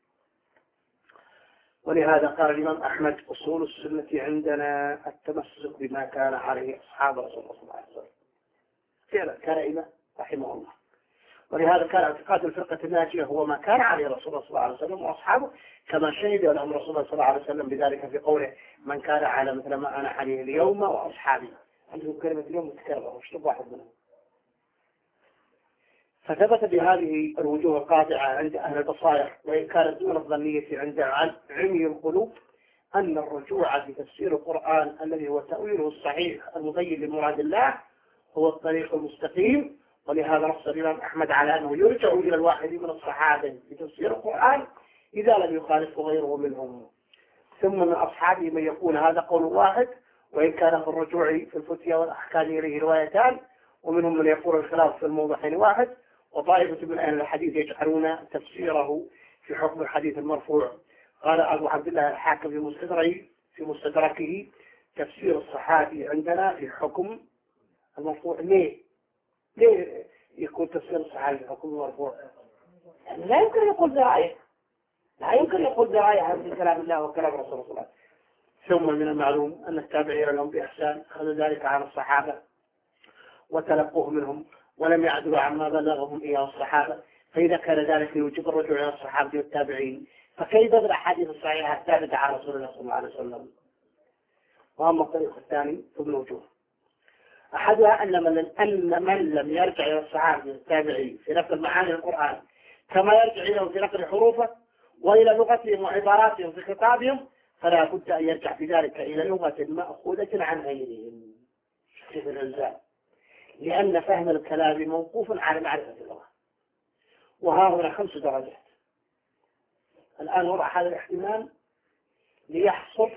ولهذا قال الإمام أحمد أصول السنة عندنا التمسك بما كان عليه أصحاب رسول الله صلى الله عليه وسلم. فعلا كان إمام رحمه الله. ولهذا كان اعتقاد الفرقة الناجية هو ما كان عليه رسول الله صلى الله عليه وسلم وأصحابه، كما شهد لهم رسول الله صلى الله عليه وسلم بذلك في قوله من كان على مثل ما أنا عليه اليوم وأصحابي. عندهم كلمة اليوم متكررة واشتب واحد منهم. فثبت بهذه الوجوه القاطعة عند أهل البصائر وإن كانت دون الظنية عند عمي القلوب أن الرجوع في تفسير القرآن الذي هو تأويله الصحيح المبين لمراد الله هو الطريق المستقيم، ولهذا نص الإمام أحمد على أنه يرجع إلى الواحد من الصحابة في تفسير القرآن إذا لم يخالفه غيره منهم. ثم من أصحابه من يقول هذا قول واحد، وإن كان في الرجوع في الفتيا والأحكام إليه روايتان، ومنهم من يقول الخلاف في الموضحين واحد، وطائفة من أهل الحديث يجعلون تفسيره في حكم الحديث المرفوع. قال أبو عبد الله الحاكم في مستدركه في مستدركه تفسير الصحابي عندنا في حكم المرفوع. ليه؟ ليه يكون تفسير الصحابي في حكم المرفوع؟ يعني لا يمكن يقول برأيه، لا يمكن يقول برأيه عن كلام الله وكلام رسول الله. ثم من المعلوم أن التابعين لهم بإحسان أخذوا ذلك عن الصحابة وتلقوه منهم ولم يعدلوا عما بلغهم إياه الصحابة، فإذا كان ذلك يوجب الرجوع إلى الصحابة والتابعين، فكيف بالأحاديث الصحيحة الثابتة عن رسول الله صلى الله عليه وسلم؟ وأما الطريق الثاني فمن وجوه. أحدها أن من, أن من لم يرجع إلى الصحابة والتابعين في نقل معاني القرآن كما يرجع إليه في نقل حروفه وإلى لغتهم وعباراتهم في خطابهم، فلا بد أن يرجع في ذلك إلى لغة مأخوذة عن غيرهم في الإلزام، لأن فهم الكلام موقوف على معرفة اللغة. وها هنا خمس درجات. الآن وضع هذا الاحتمال ليحصر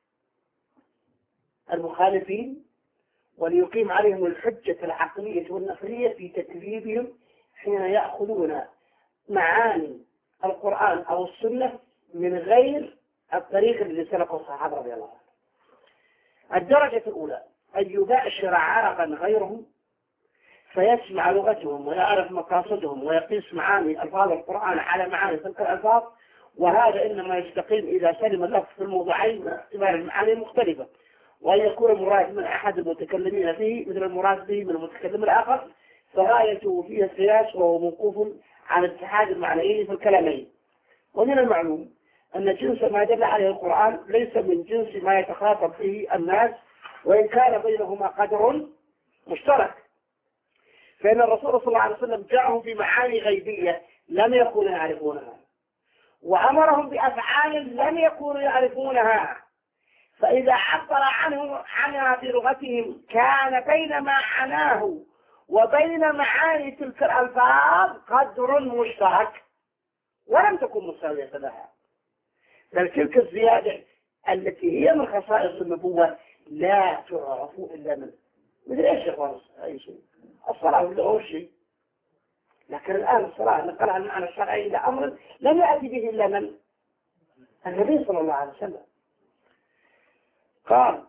المخالفين وليقيم عليهم الحجة العقلية والنقلية في تكذيبهم حين يأخذون معاني القرآن أو السنة من غير الطريق الذي سلكه الصحابة رضي الله عنهم. الدرجة الأولى أن يباشر عربا غيرهم فيسمع لغتهم ويعرف مقاصدهم ويقيس معاني ألفاظ القرآن على معاني تلك الألفاظ، وهذا إنما يستقيم إذا سلم اللفظ في الموضعين من اعتبار المعاني المختلفة، وأن يكون المراد من أحد المتكلمين فيه مثل المراد به من المتكلم الآخر، فغايته فيه القياس وهو موقوف على اتحاد المعنيين في الكلامين. ومن المعلوم أن جنس ما دل عليه القرآن ليس من جنس ما يتخاطب فيه الناس، وإن كان بينهما قدر مشترك، فإن الرسول صلى الله عليه وسلم جاءهم بمعاني غيبية لم يكونوا يعرفونها، وأمرهم بأفعال لم يكونوا يعرفونها، فإذا عبر عنهم عنها بلغتهم كان بين معناه وبين معاني تلك الألفاظ قدر مشترك ولم تكن مساوية لها، بل تلك الزيادة التي هي من خصائص النبوة لا تعرف إلا من مثل إيش يا إخوان؟ أي شيء الصلاة ولا أول شيء، لكن الآن الصلاة نقلها المعنى الشرعي إلى أمر لم يأتي به إلا من النبي صلى الله عليه وسلم. قال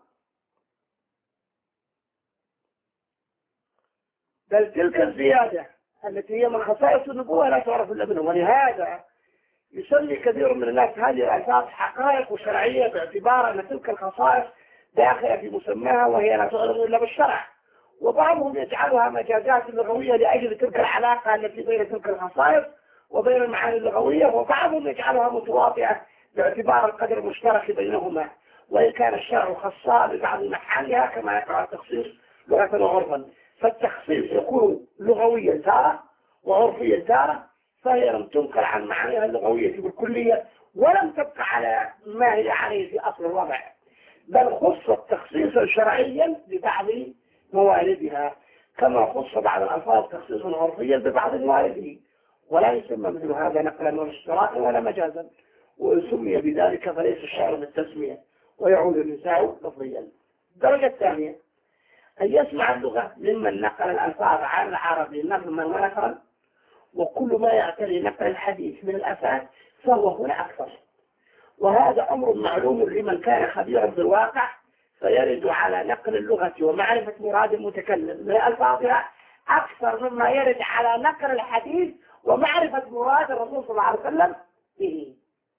بل تلك الزيادة التي هي من خصائص النبوة لا تعرف إلا منه، ولهذا يسمي كثير من الناس هذه الألفاظ حقائق شرعية باعتبار أن تلك الخصائص داخلة في مسماها وهي لا تعرف إلا بالشرع، وبعضهم يجعلها مجازات لغوية لأجل تلك العلاقة التي بين تلك الخصائص وبين المعاني اللغوية، وبعضهم يجعلها متواطئة باعتبار القدر المشترك بينهما، وإن كان الشرع خصاء ببعض محلها كما يقع التخصيص لغة وعرفا، فالتخصيص يكون لغويا تارة وعرفيا تارة، فهي لم تنقل عن معانيها اللغوية بالكلية ولم تبقى على ما هي عليه في أصل الوضع، بل خصت تخصيصا شرعيا ببعض مواردها كما خص بعض الألفاظ تخصيصا عرفيا ببعض مواردها، ولا يسمى مثل هذا نقلا ولا اشتراكا ولا مجازا، وإن سمي بذلك فليس الشعر بالتسمية ويعود النساء لفظيا. الدرجة الثانية أن يسمع اللغة ممن نقل الألفاظ عن العربي نظما ونثرا، وكل ما يعتري نقل الحديث من الأفعال فهو هنا أكثر، وهذا أمر معلوم لمن كان خبيرا بالواقع، فيرد على نقل اللغة ومعرفة مراد المتكلم من ألفاظها أكثر مما يرد على نقل الحديث ومعرفة مراد الرسول صلى الله عليه وسلم به.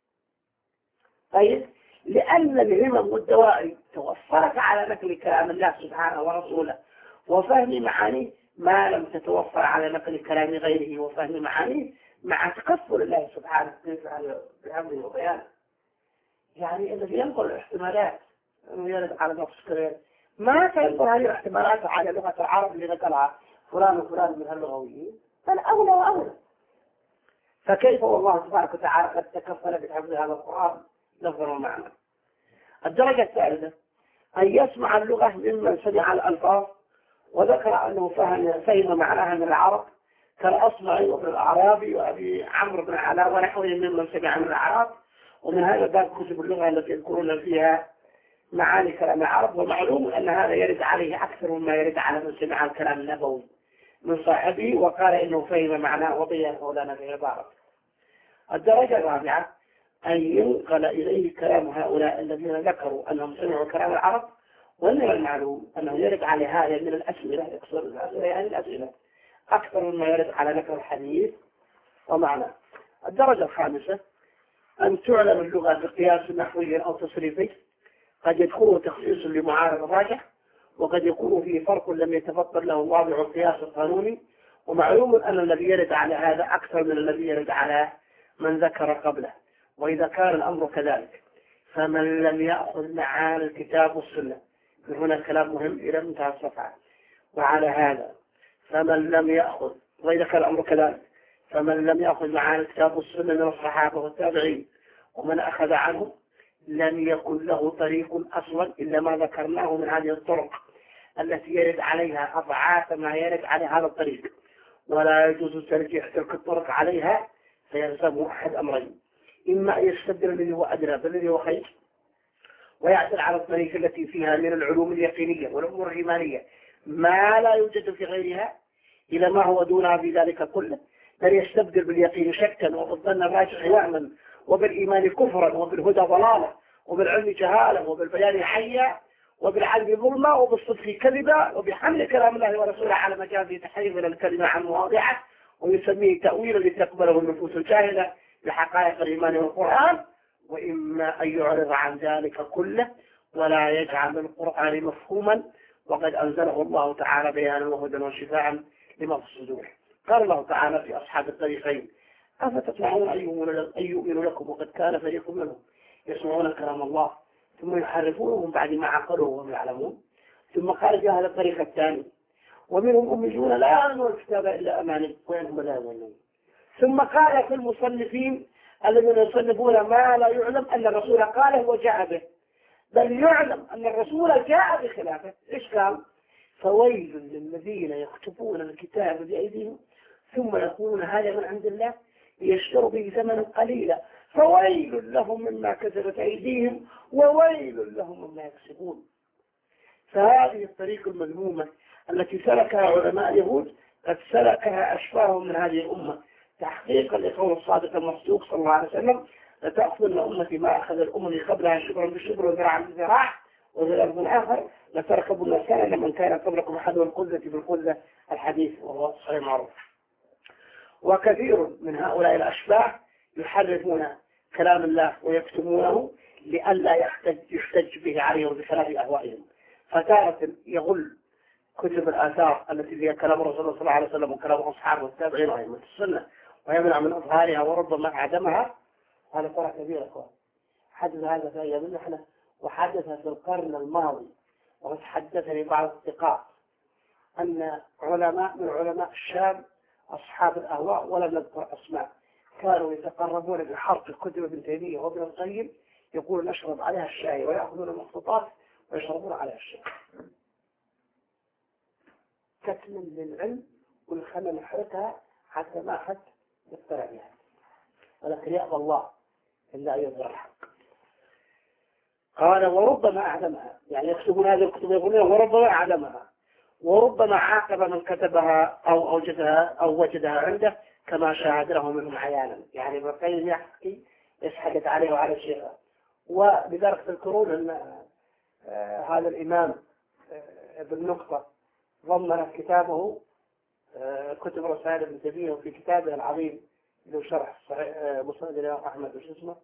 طيب، لأن الهمم والدوائر توفرت على نقل كلام الله سبحانه ورسوله وفهم معانيه ما لم تتوفر على نقل كلام غيره وفهم معانيه، مع تكفل الله سبحانه بأمره وبيانه. يعني الذي ينقل الاحتمالات أنه يرد على نفس الكلام ما سينقل هذه الاحتمالات على لغة العرب اللي نقلها فلان وفلان من هاللغويين، بل أولى وأولى. فكيف والله سبحانه وتعالى قد تكفل بحفظ هذا القرآن لفظا ومعنى. الدرجة الثالثة أن يسمع اللغة ممن سمع الألفاظ وذكر أنه فهم فهم معناها من العرب كالأصمعي وابن الأعرابي وأبي عمرو بن علاء ونحوهم ممن سمع من العرب. ومن هذا باب كتب اللغة التي يذكرون فيها معاني كلام العرب. ومعلوم أن هذا يرد عليه أكثر مما يرد على من سمع الكلام النبوي من صاحبه وقال إنه فهم معناه وبينه لنا في عبارة. الدرجة الرابعة أن ينقل إليه كلام هؤلاء الذين ذكروا أنهم سمعوا كلام العرب، ومن المعلوم أنه يرد على هذا من الأسئلة يقصر الأسئلة يعني الأسئلة أكثر مما يرد على ذكر الحديث ومعنى. الدرجة الخامسة أن تعلم اللغة بقياس نحوي أو تصريفي قد يدخله تخصيص لمعارض الراجح، وقد يكون فيه فرق لم يتفطر له واضع القياس القانوني. ومعلوم أن الذي يرد على هذا أكثر من الذي يرد على من ذكر قبله. وإذا كان الأمر كذلك فمن لم يأخذ معاني الكتاب والسنة، من هنا كلام مهم إلى منتهى الصفحة. وعلى هذا فمن لم يأخذ وإذا كان الأمر كذلك فمن لم يأخذ معاني الكتاب والسنة من الصحابة والتابعين ومن أخذ عنه لم يكن له طريق أصلا إلا ما ذكرناه من هذه الطرق التي يرد عليها أضعاف ما يرد على هذا الطريق، ولا يجوز ترجيح تلك الطرق عليها، فيلزمه أحد أمرين: إما أن يستبدل الذي هو أدنى بالذي هو خير ويعتل على الطريق التي فيها من العلوم اليقينية والأمور الإيمانية ما لا يوجد في غيرها إلى ما هو دونها في ذلك كله، بل يستبدل باليقين شكا وبالظن الراجح وهما وبالإيمان كفرا وبالهدى ضلالا وبالعلم جهالا وبالبيان حيا وبالعلم ظلما وبالصدق كذبا وبحمل كلام الله ورسوله على مجازه تحريف الكلمة عن مواضعه، ويسميه تأويلا لتقبله النفوس الجاهلة بحقائق الإيمان والقرآن. وإما أن يعرض عن ذلك كله ولا يجعل القرآن مفهوما وقد أنزله الله تعالى بيانا وهدى وشفاعا لما في الصدور. قال الله تعالى في أصحاب الطريقين: أفتطمعون أن يؤمنوا لكم وقد كان فريق منهم يسمعون كلام الله ثم يحرفونه من بعد ما عقلوه وهم يعلمون. ثم قال في هذا الطريق الثاني: ومنهم أميون لا يعلمون الكتاب إلا أماني وينهم لا يعلمون. ثم قال في المصنفين الذين يصنفون ما لا يعلم أن الرسول قاله وجاء به، بل يعلم أن الرسول جاء بخلافه. إيش قال؟ فويل للذين يكتبون الكتاب بأيديهم ثم يقولون هذا من عند الله ليشتروا به ثمنا قليلا فويل لهم مما كسبت أيديهم وويل لهم مما يكسبون. فهذه الطريق المذمومة التي سلكها علماء اليهود قد سلكها أشباههم من هذه الأمة تحقيقا لقول الصادق المصدوق صلى الله عليه وسلم: لتأخذن أمتي ما أخذ الأمم قبلها شبرا بشبر وذراعا بذراع وذراع من آخر لتركبن السنة من كان قبلكم حذو القذة بالقذة، الحديث وهو صحيح معروف. وكثير من هؤلاء الأشباه يحرفون كلام الله ويكتمونه لئلا يحتج يحتج به عليهم بخلاف أهوائهم، فتارة يغل كتب الآثار التي هي كلام الرسول صلى الله عليه وسلم وكلام أصحابه والتابعين وأئمة السنة ويمنع من إظهارها وربما عدمها. هذا فرع كبير أخوان. حدث هذا في أيام نحن وحدث في القرن الماضي، وقد حدثني بعض الثقات أن علماء من علماء الشام أصحاب الأهواء ولم نذكر أسماء كانوا يتقربون بحرق كتب ابن تيمية وابن القيم، يقول نشرب عليها الشاي ويأخذون المخطوطات ويشربون عليها الشاي كتما للعلم والخمل نحرقها حتى ما حد يطلع بها، ولكن يأبى الله إلا أن يظهر الحق. قال: وربما أعلمها، يعني يكتبون هذه الكتب يقولون وربما أعلمها، وربما عاقب من كتبها أو أوجدها أو وجدها عنده كما شاهد له منهم عيانا. يعني ابن القيم يحكي يسحقت عليه وعلى الشيخ. ولذلك تذكرون أن هذا الإمام ابن نقطة ضمن كتابه كتب رسائل ابن تيمية، وفي كتابه العظيم له شرح مسند الإمام أحمد وش اسمه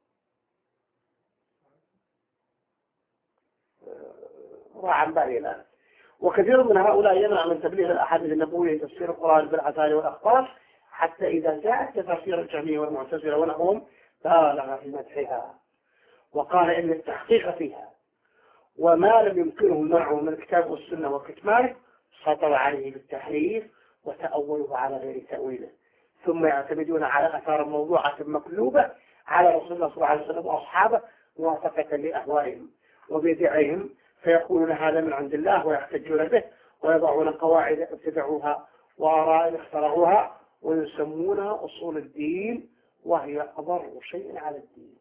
راح عن بالي الآن. وكثير من هؤلاء يمنع من تبليغ الأحاديث النبوية تفسير القرآن بالعثار والأخبار، حتى إذا جاءت تفاسير الجهمية والمعتزلة ونحوهم بالغ في مدحها وقال إن التحقيق فيها وما لم يمكنه المنع من الكتاب والسنة وكتمانه سطر عليه بالتحريف وتأوله على غير تأويله، ثم يعتمدون على أثار موضوعة مقلوبة على رسول الله صلى الله عليه وسلم وأصحابه موافقة لأهوائهم وبدعهم، فيقولون هذا من عند الله ويحتجون به ويضعون قواعد ابتدعوها وآراء اخترعوها ويسمونها أصول الدين، وهي أضر شيء على الدين.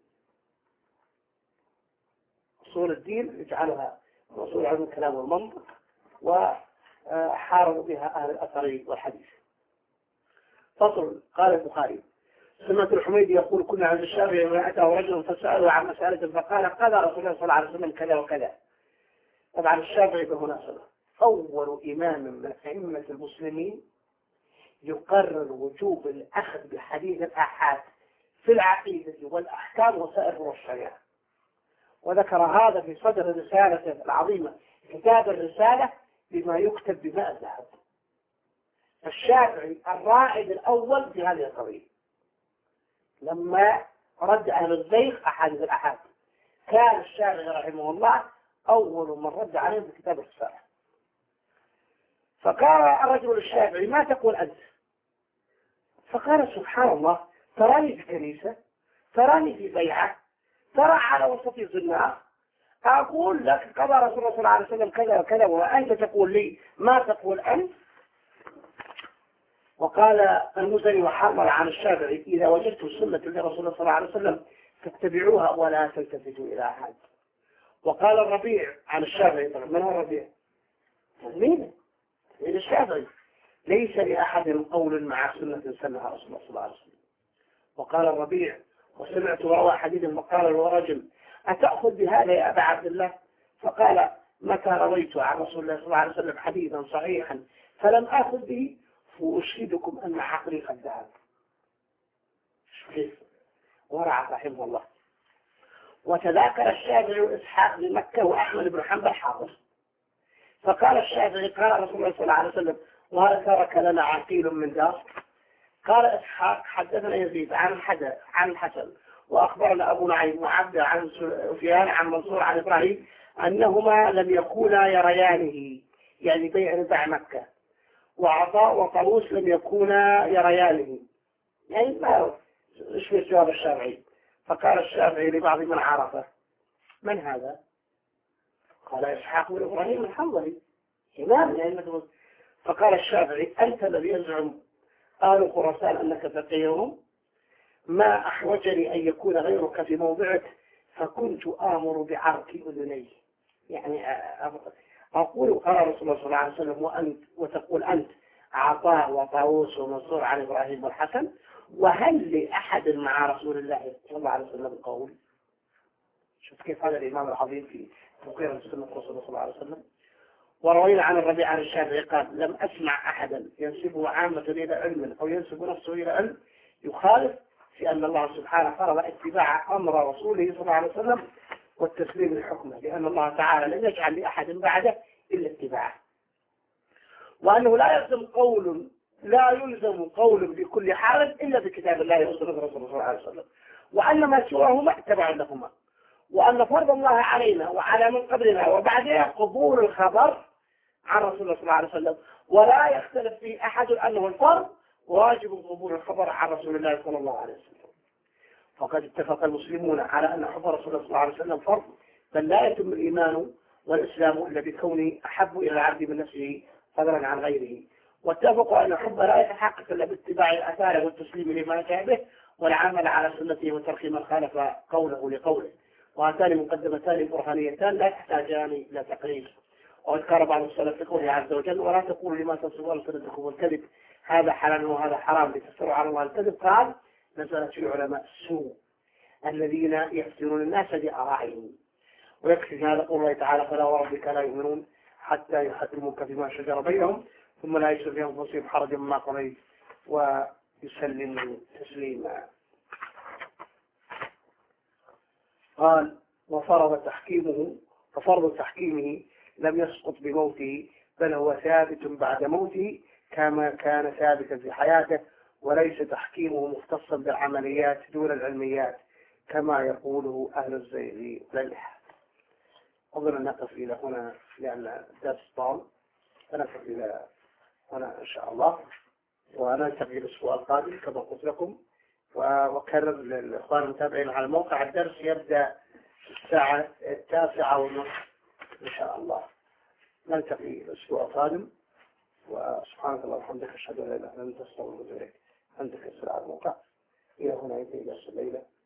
أصول الدين يجعلها أصول علم الكلام والمنطق، وحاربوا بها أهل الأثر والحديث. فصل. قال البخاري: سمعت الحميدي يقول: كنا عند الشافعي وأتاه رجل فسأله عن مسألة فقال: قال رسول الله صلى الله عليه وسلم كذا وكذا. طبعا الشافعي بالمناسبة أول إمام من أئمة المسلمين يقرر وجوب الأخذ بحديث الآحاد في العقيدة والأحكام وسائر الشريعة، وذكر هذا في صدر رسالته العظيمة كتاب الرسالة بما يكتب بماء الذهب. الشافعي الرائد الأول في هذه القضية لما رد أهل الزيغ أحاديث الآحاد، كان الشافعي رحمه الله أول من رد عليهم في كتاب الرسالة. فقال الرجل الشافعي: ما تقول أنت؟ فقال: سبحان الله، تراني في كنيسة، تراني في بيعة، ترى على وسط الزنار، أقول لك قضى رسول الله صلى الله عليه وسلم كذا وكذا، وأنت تقول لي ما تقول أنت؟ وقال المزني وحرر عن الشافعي: إذا وجدتم سنة لرسول الله صلى الله عليه وسلم فاتبعوها ولا تلتفتوا إلى أحد. وقال الربيع عن الشافعي: من هو الربيع؟ مين؟ الشافعي: ليس لأحد قول مع سنة سنها رسول الله صلى الله عليه وسلم. وقال الربيع: وسمعت وروى حديث وقال ورجل: أتأخذ بهذا يا أبا عبد الله؟ فقال: متى رويت عن رسول الله صلى الله عليه وسلم حديثا صحيحا فلم آخذ به فأشهدكم أن عقلي قد ذهب. كيف ورع رحمه الله. وتذاكر الشافعي وإسحاق بمكة وأحمد بن حنبل حاضر، فقال الشافعي: قال رسول الله صلى الله عليه وسلم: وهل ترك لنا عقيل من دار؟ قال إسحاق: حدثنا يزيد عن الحسن عن الحسن وأخبرنا أبو نعيم وعبد عن سفيان عن منصور عن إبراهيم أنهما لم يكونا يريانه، يعني بيع ربع مكة، وعطاء وطاووس لم يكونا يريانه، يعني ما إيش في الجواب الشافعي. فقال الشافعي لبعض من عرفه: من هذا؟ قال: إسحاق بن إبراهيم الحنظلي إمام يعني. فقال الشافعي: أنت الذي يزعم آل خراسان أنك فقيهم، ما أحوجني أن يكون غيرك في موضعك فكنت آمر بعرك أذنيه. يعني أقول قال رسول الله صلى الله عليه وسلم وأنت وتقول أنت عطاء وطاووس ومنصور عن إبراهيم والحسن، وهل لأحد مع رسول الله صلى الله عليه وسلم قول؟ شوف كيف هذا الإمام العظيم في تقرير سنة رسول الله صلى الله عليه وسلم. وروينا عن الربيع عن الشافعي قال: لم أسمع أحدا ينسبه عامة إلى علم أو ينسب نفسه إلى علم يخالف في أن الله سبحانه فرض اتباع أمر رسوله صلى الله عليه وسلم والتسليم لحكمه، لأن الله تعالى لم يجعل لأحد بعده إلا اتباعه، وأنه لا يلزم قول لا يلزم قول بكل حال إلا بكتاب الله وسنة رسوله صلى الله عليه وسلم، وأن ما سواهما اتبع لهما، وأن فرض الله علينا وعلى من قبلنا وبعدها قبول الخبر عن رسول الله صلى الله عليه وسلم، ولا يختلف فيه أحد أنه الفرض واجب قبول الخبر عن رسول الله صلى الله عليه وسلم. فقد اتفق المسلمون على أن حب رسول الله صلى الله عليه وسلم فرض، بل لا يتم الإيمان والإسلام إلا بكونه أحب إلى العبد من نفسه فضلا عن غيره، واتفقوا أن الحب لا يتحقق إلا باتباع الآثار والتسليم لما جاء به والعمل على سنته وترك من خالف قوله لقوله، وهاتان مقدمتان برهانيتان لا تحتاجان إلى تقرير. وذكر بعض السلف لقوله عز وجل: ولا تقولوا لما تصفون ألسنتكم الكذب هذا حلال وهذا حرام لتفتروا على الله الكذب. قال: نزلت في علماء السوء الذين يفتنون الناس بآرائهم. ويكفي هذا قول الله تعالى: فلا وربك لا يؤمنون حتى يحكموك فيما شجر بينهم ثم لا يجد في أنفسهم حرج مما قضيت ويسلموا تسليما. قال: وفرض تحكيمه ففرض تحكيمه لم يسقط بموته، بل هو ثابت بعد موته كما كان ثابتا في حياته، وليس تحكيمه مختصا بالعمليات دون العلميات كما يقوله أهل الزيغ والإلحاد. أظن أن نقف إلى هنا لأن الدرس طال، فنقف إلى هنا إن شاء الله، وننتقل الأسبوع القادم كما قلت لكم. وأكرر للإخوان المتابعين على الموقع: الدرس يبدأ الساعة التاسعة ونصف إن شاء الله. نلتقي الأسبوع القادم، وسبحانك اللهم وبحمدك أشهد أن لا إله إلا أنت أستغفرك وأتوب إليك. عندك السلام الموقع إلى هنا ينتهي درس الليلة.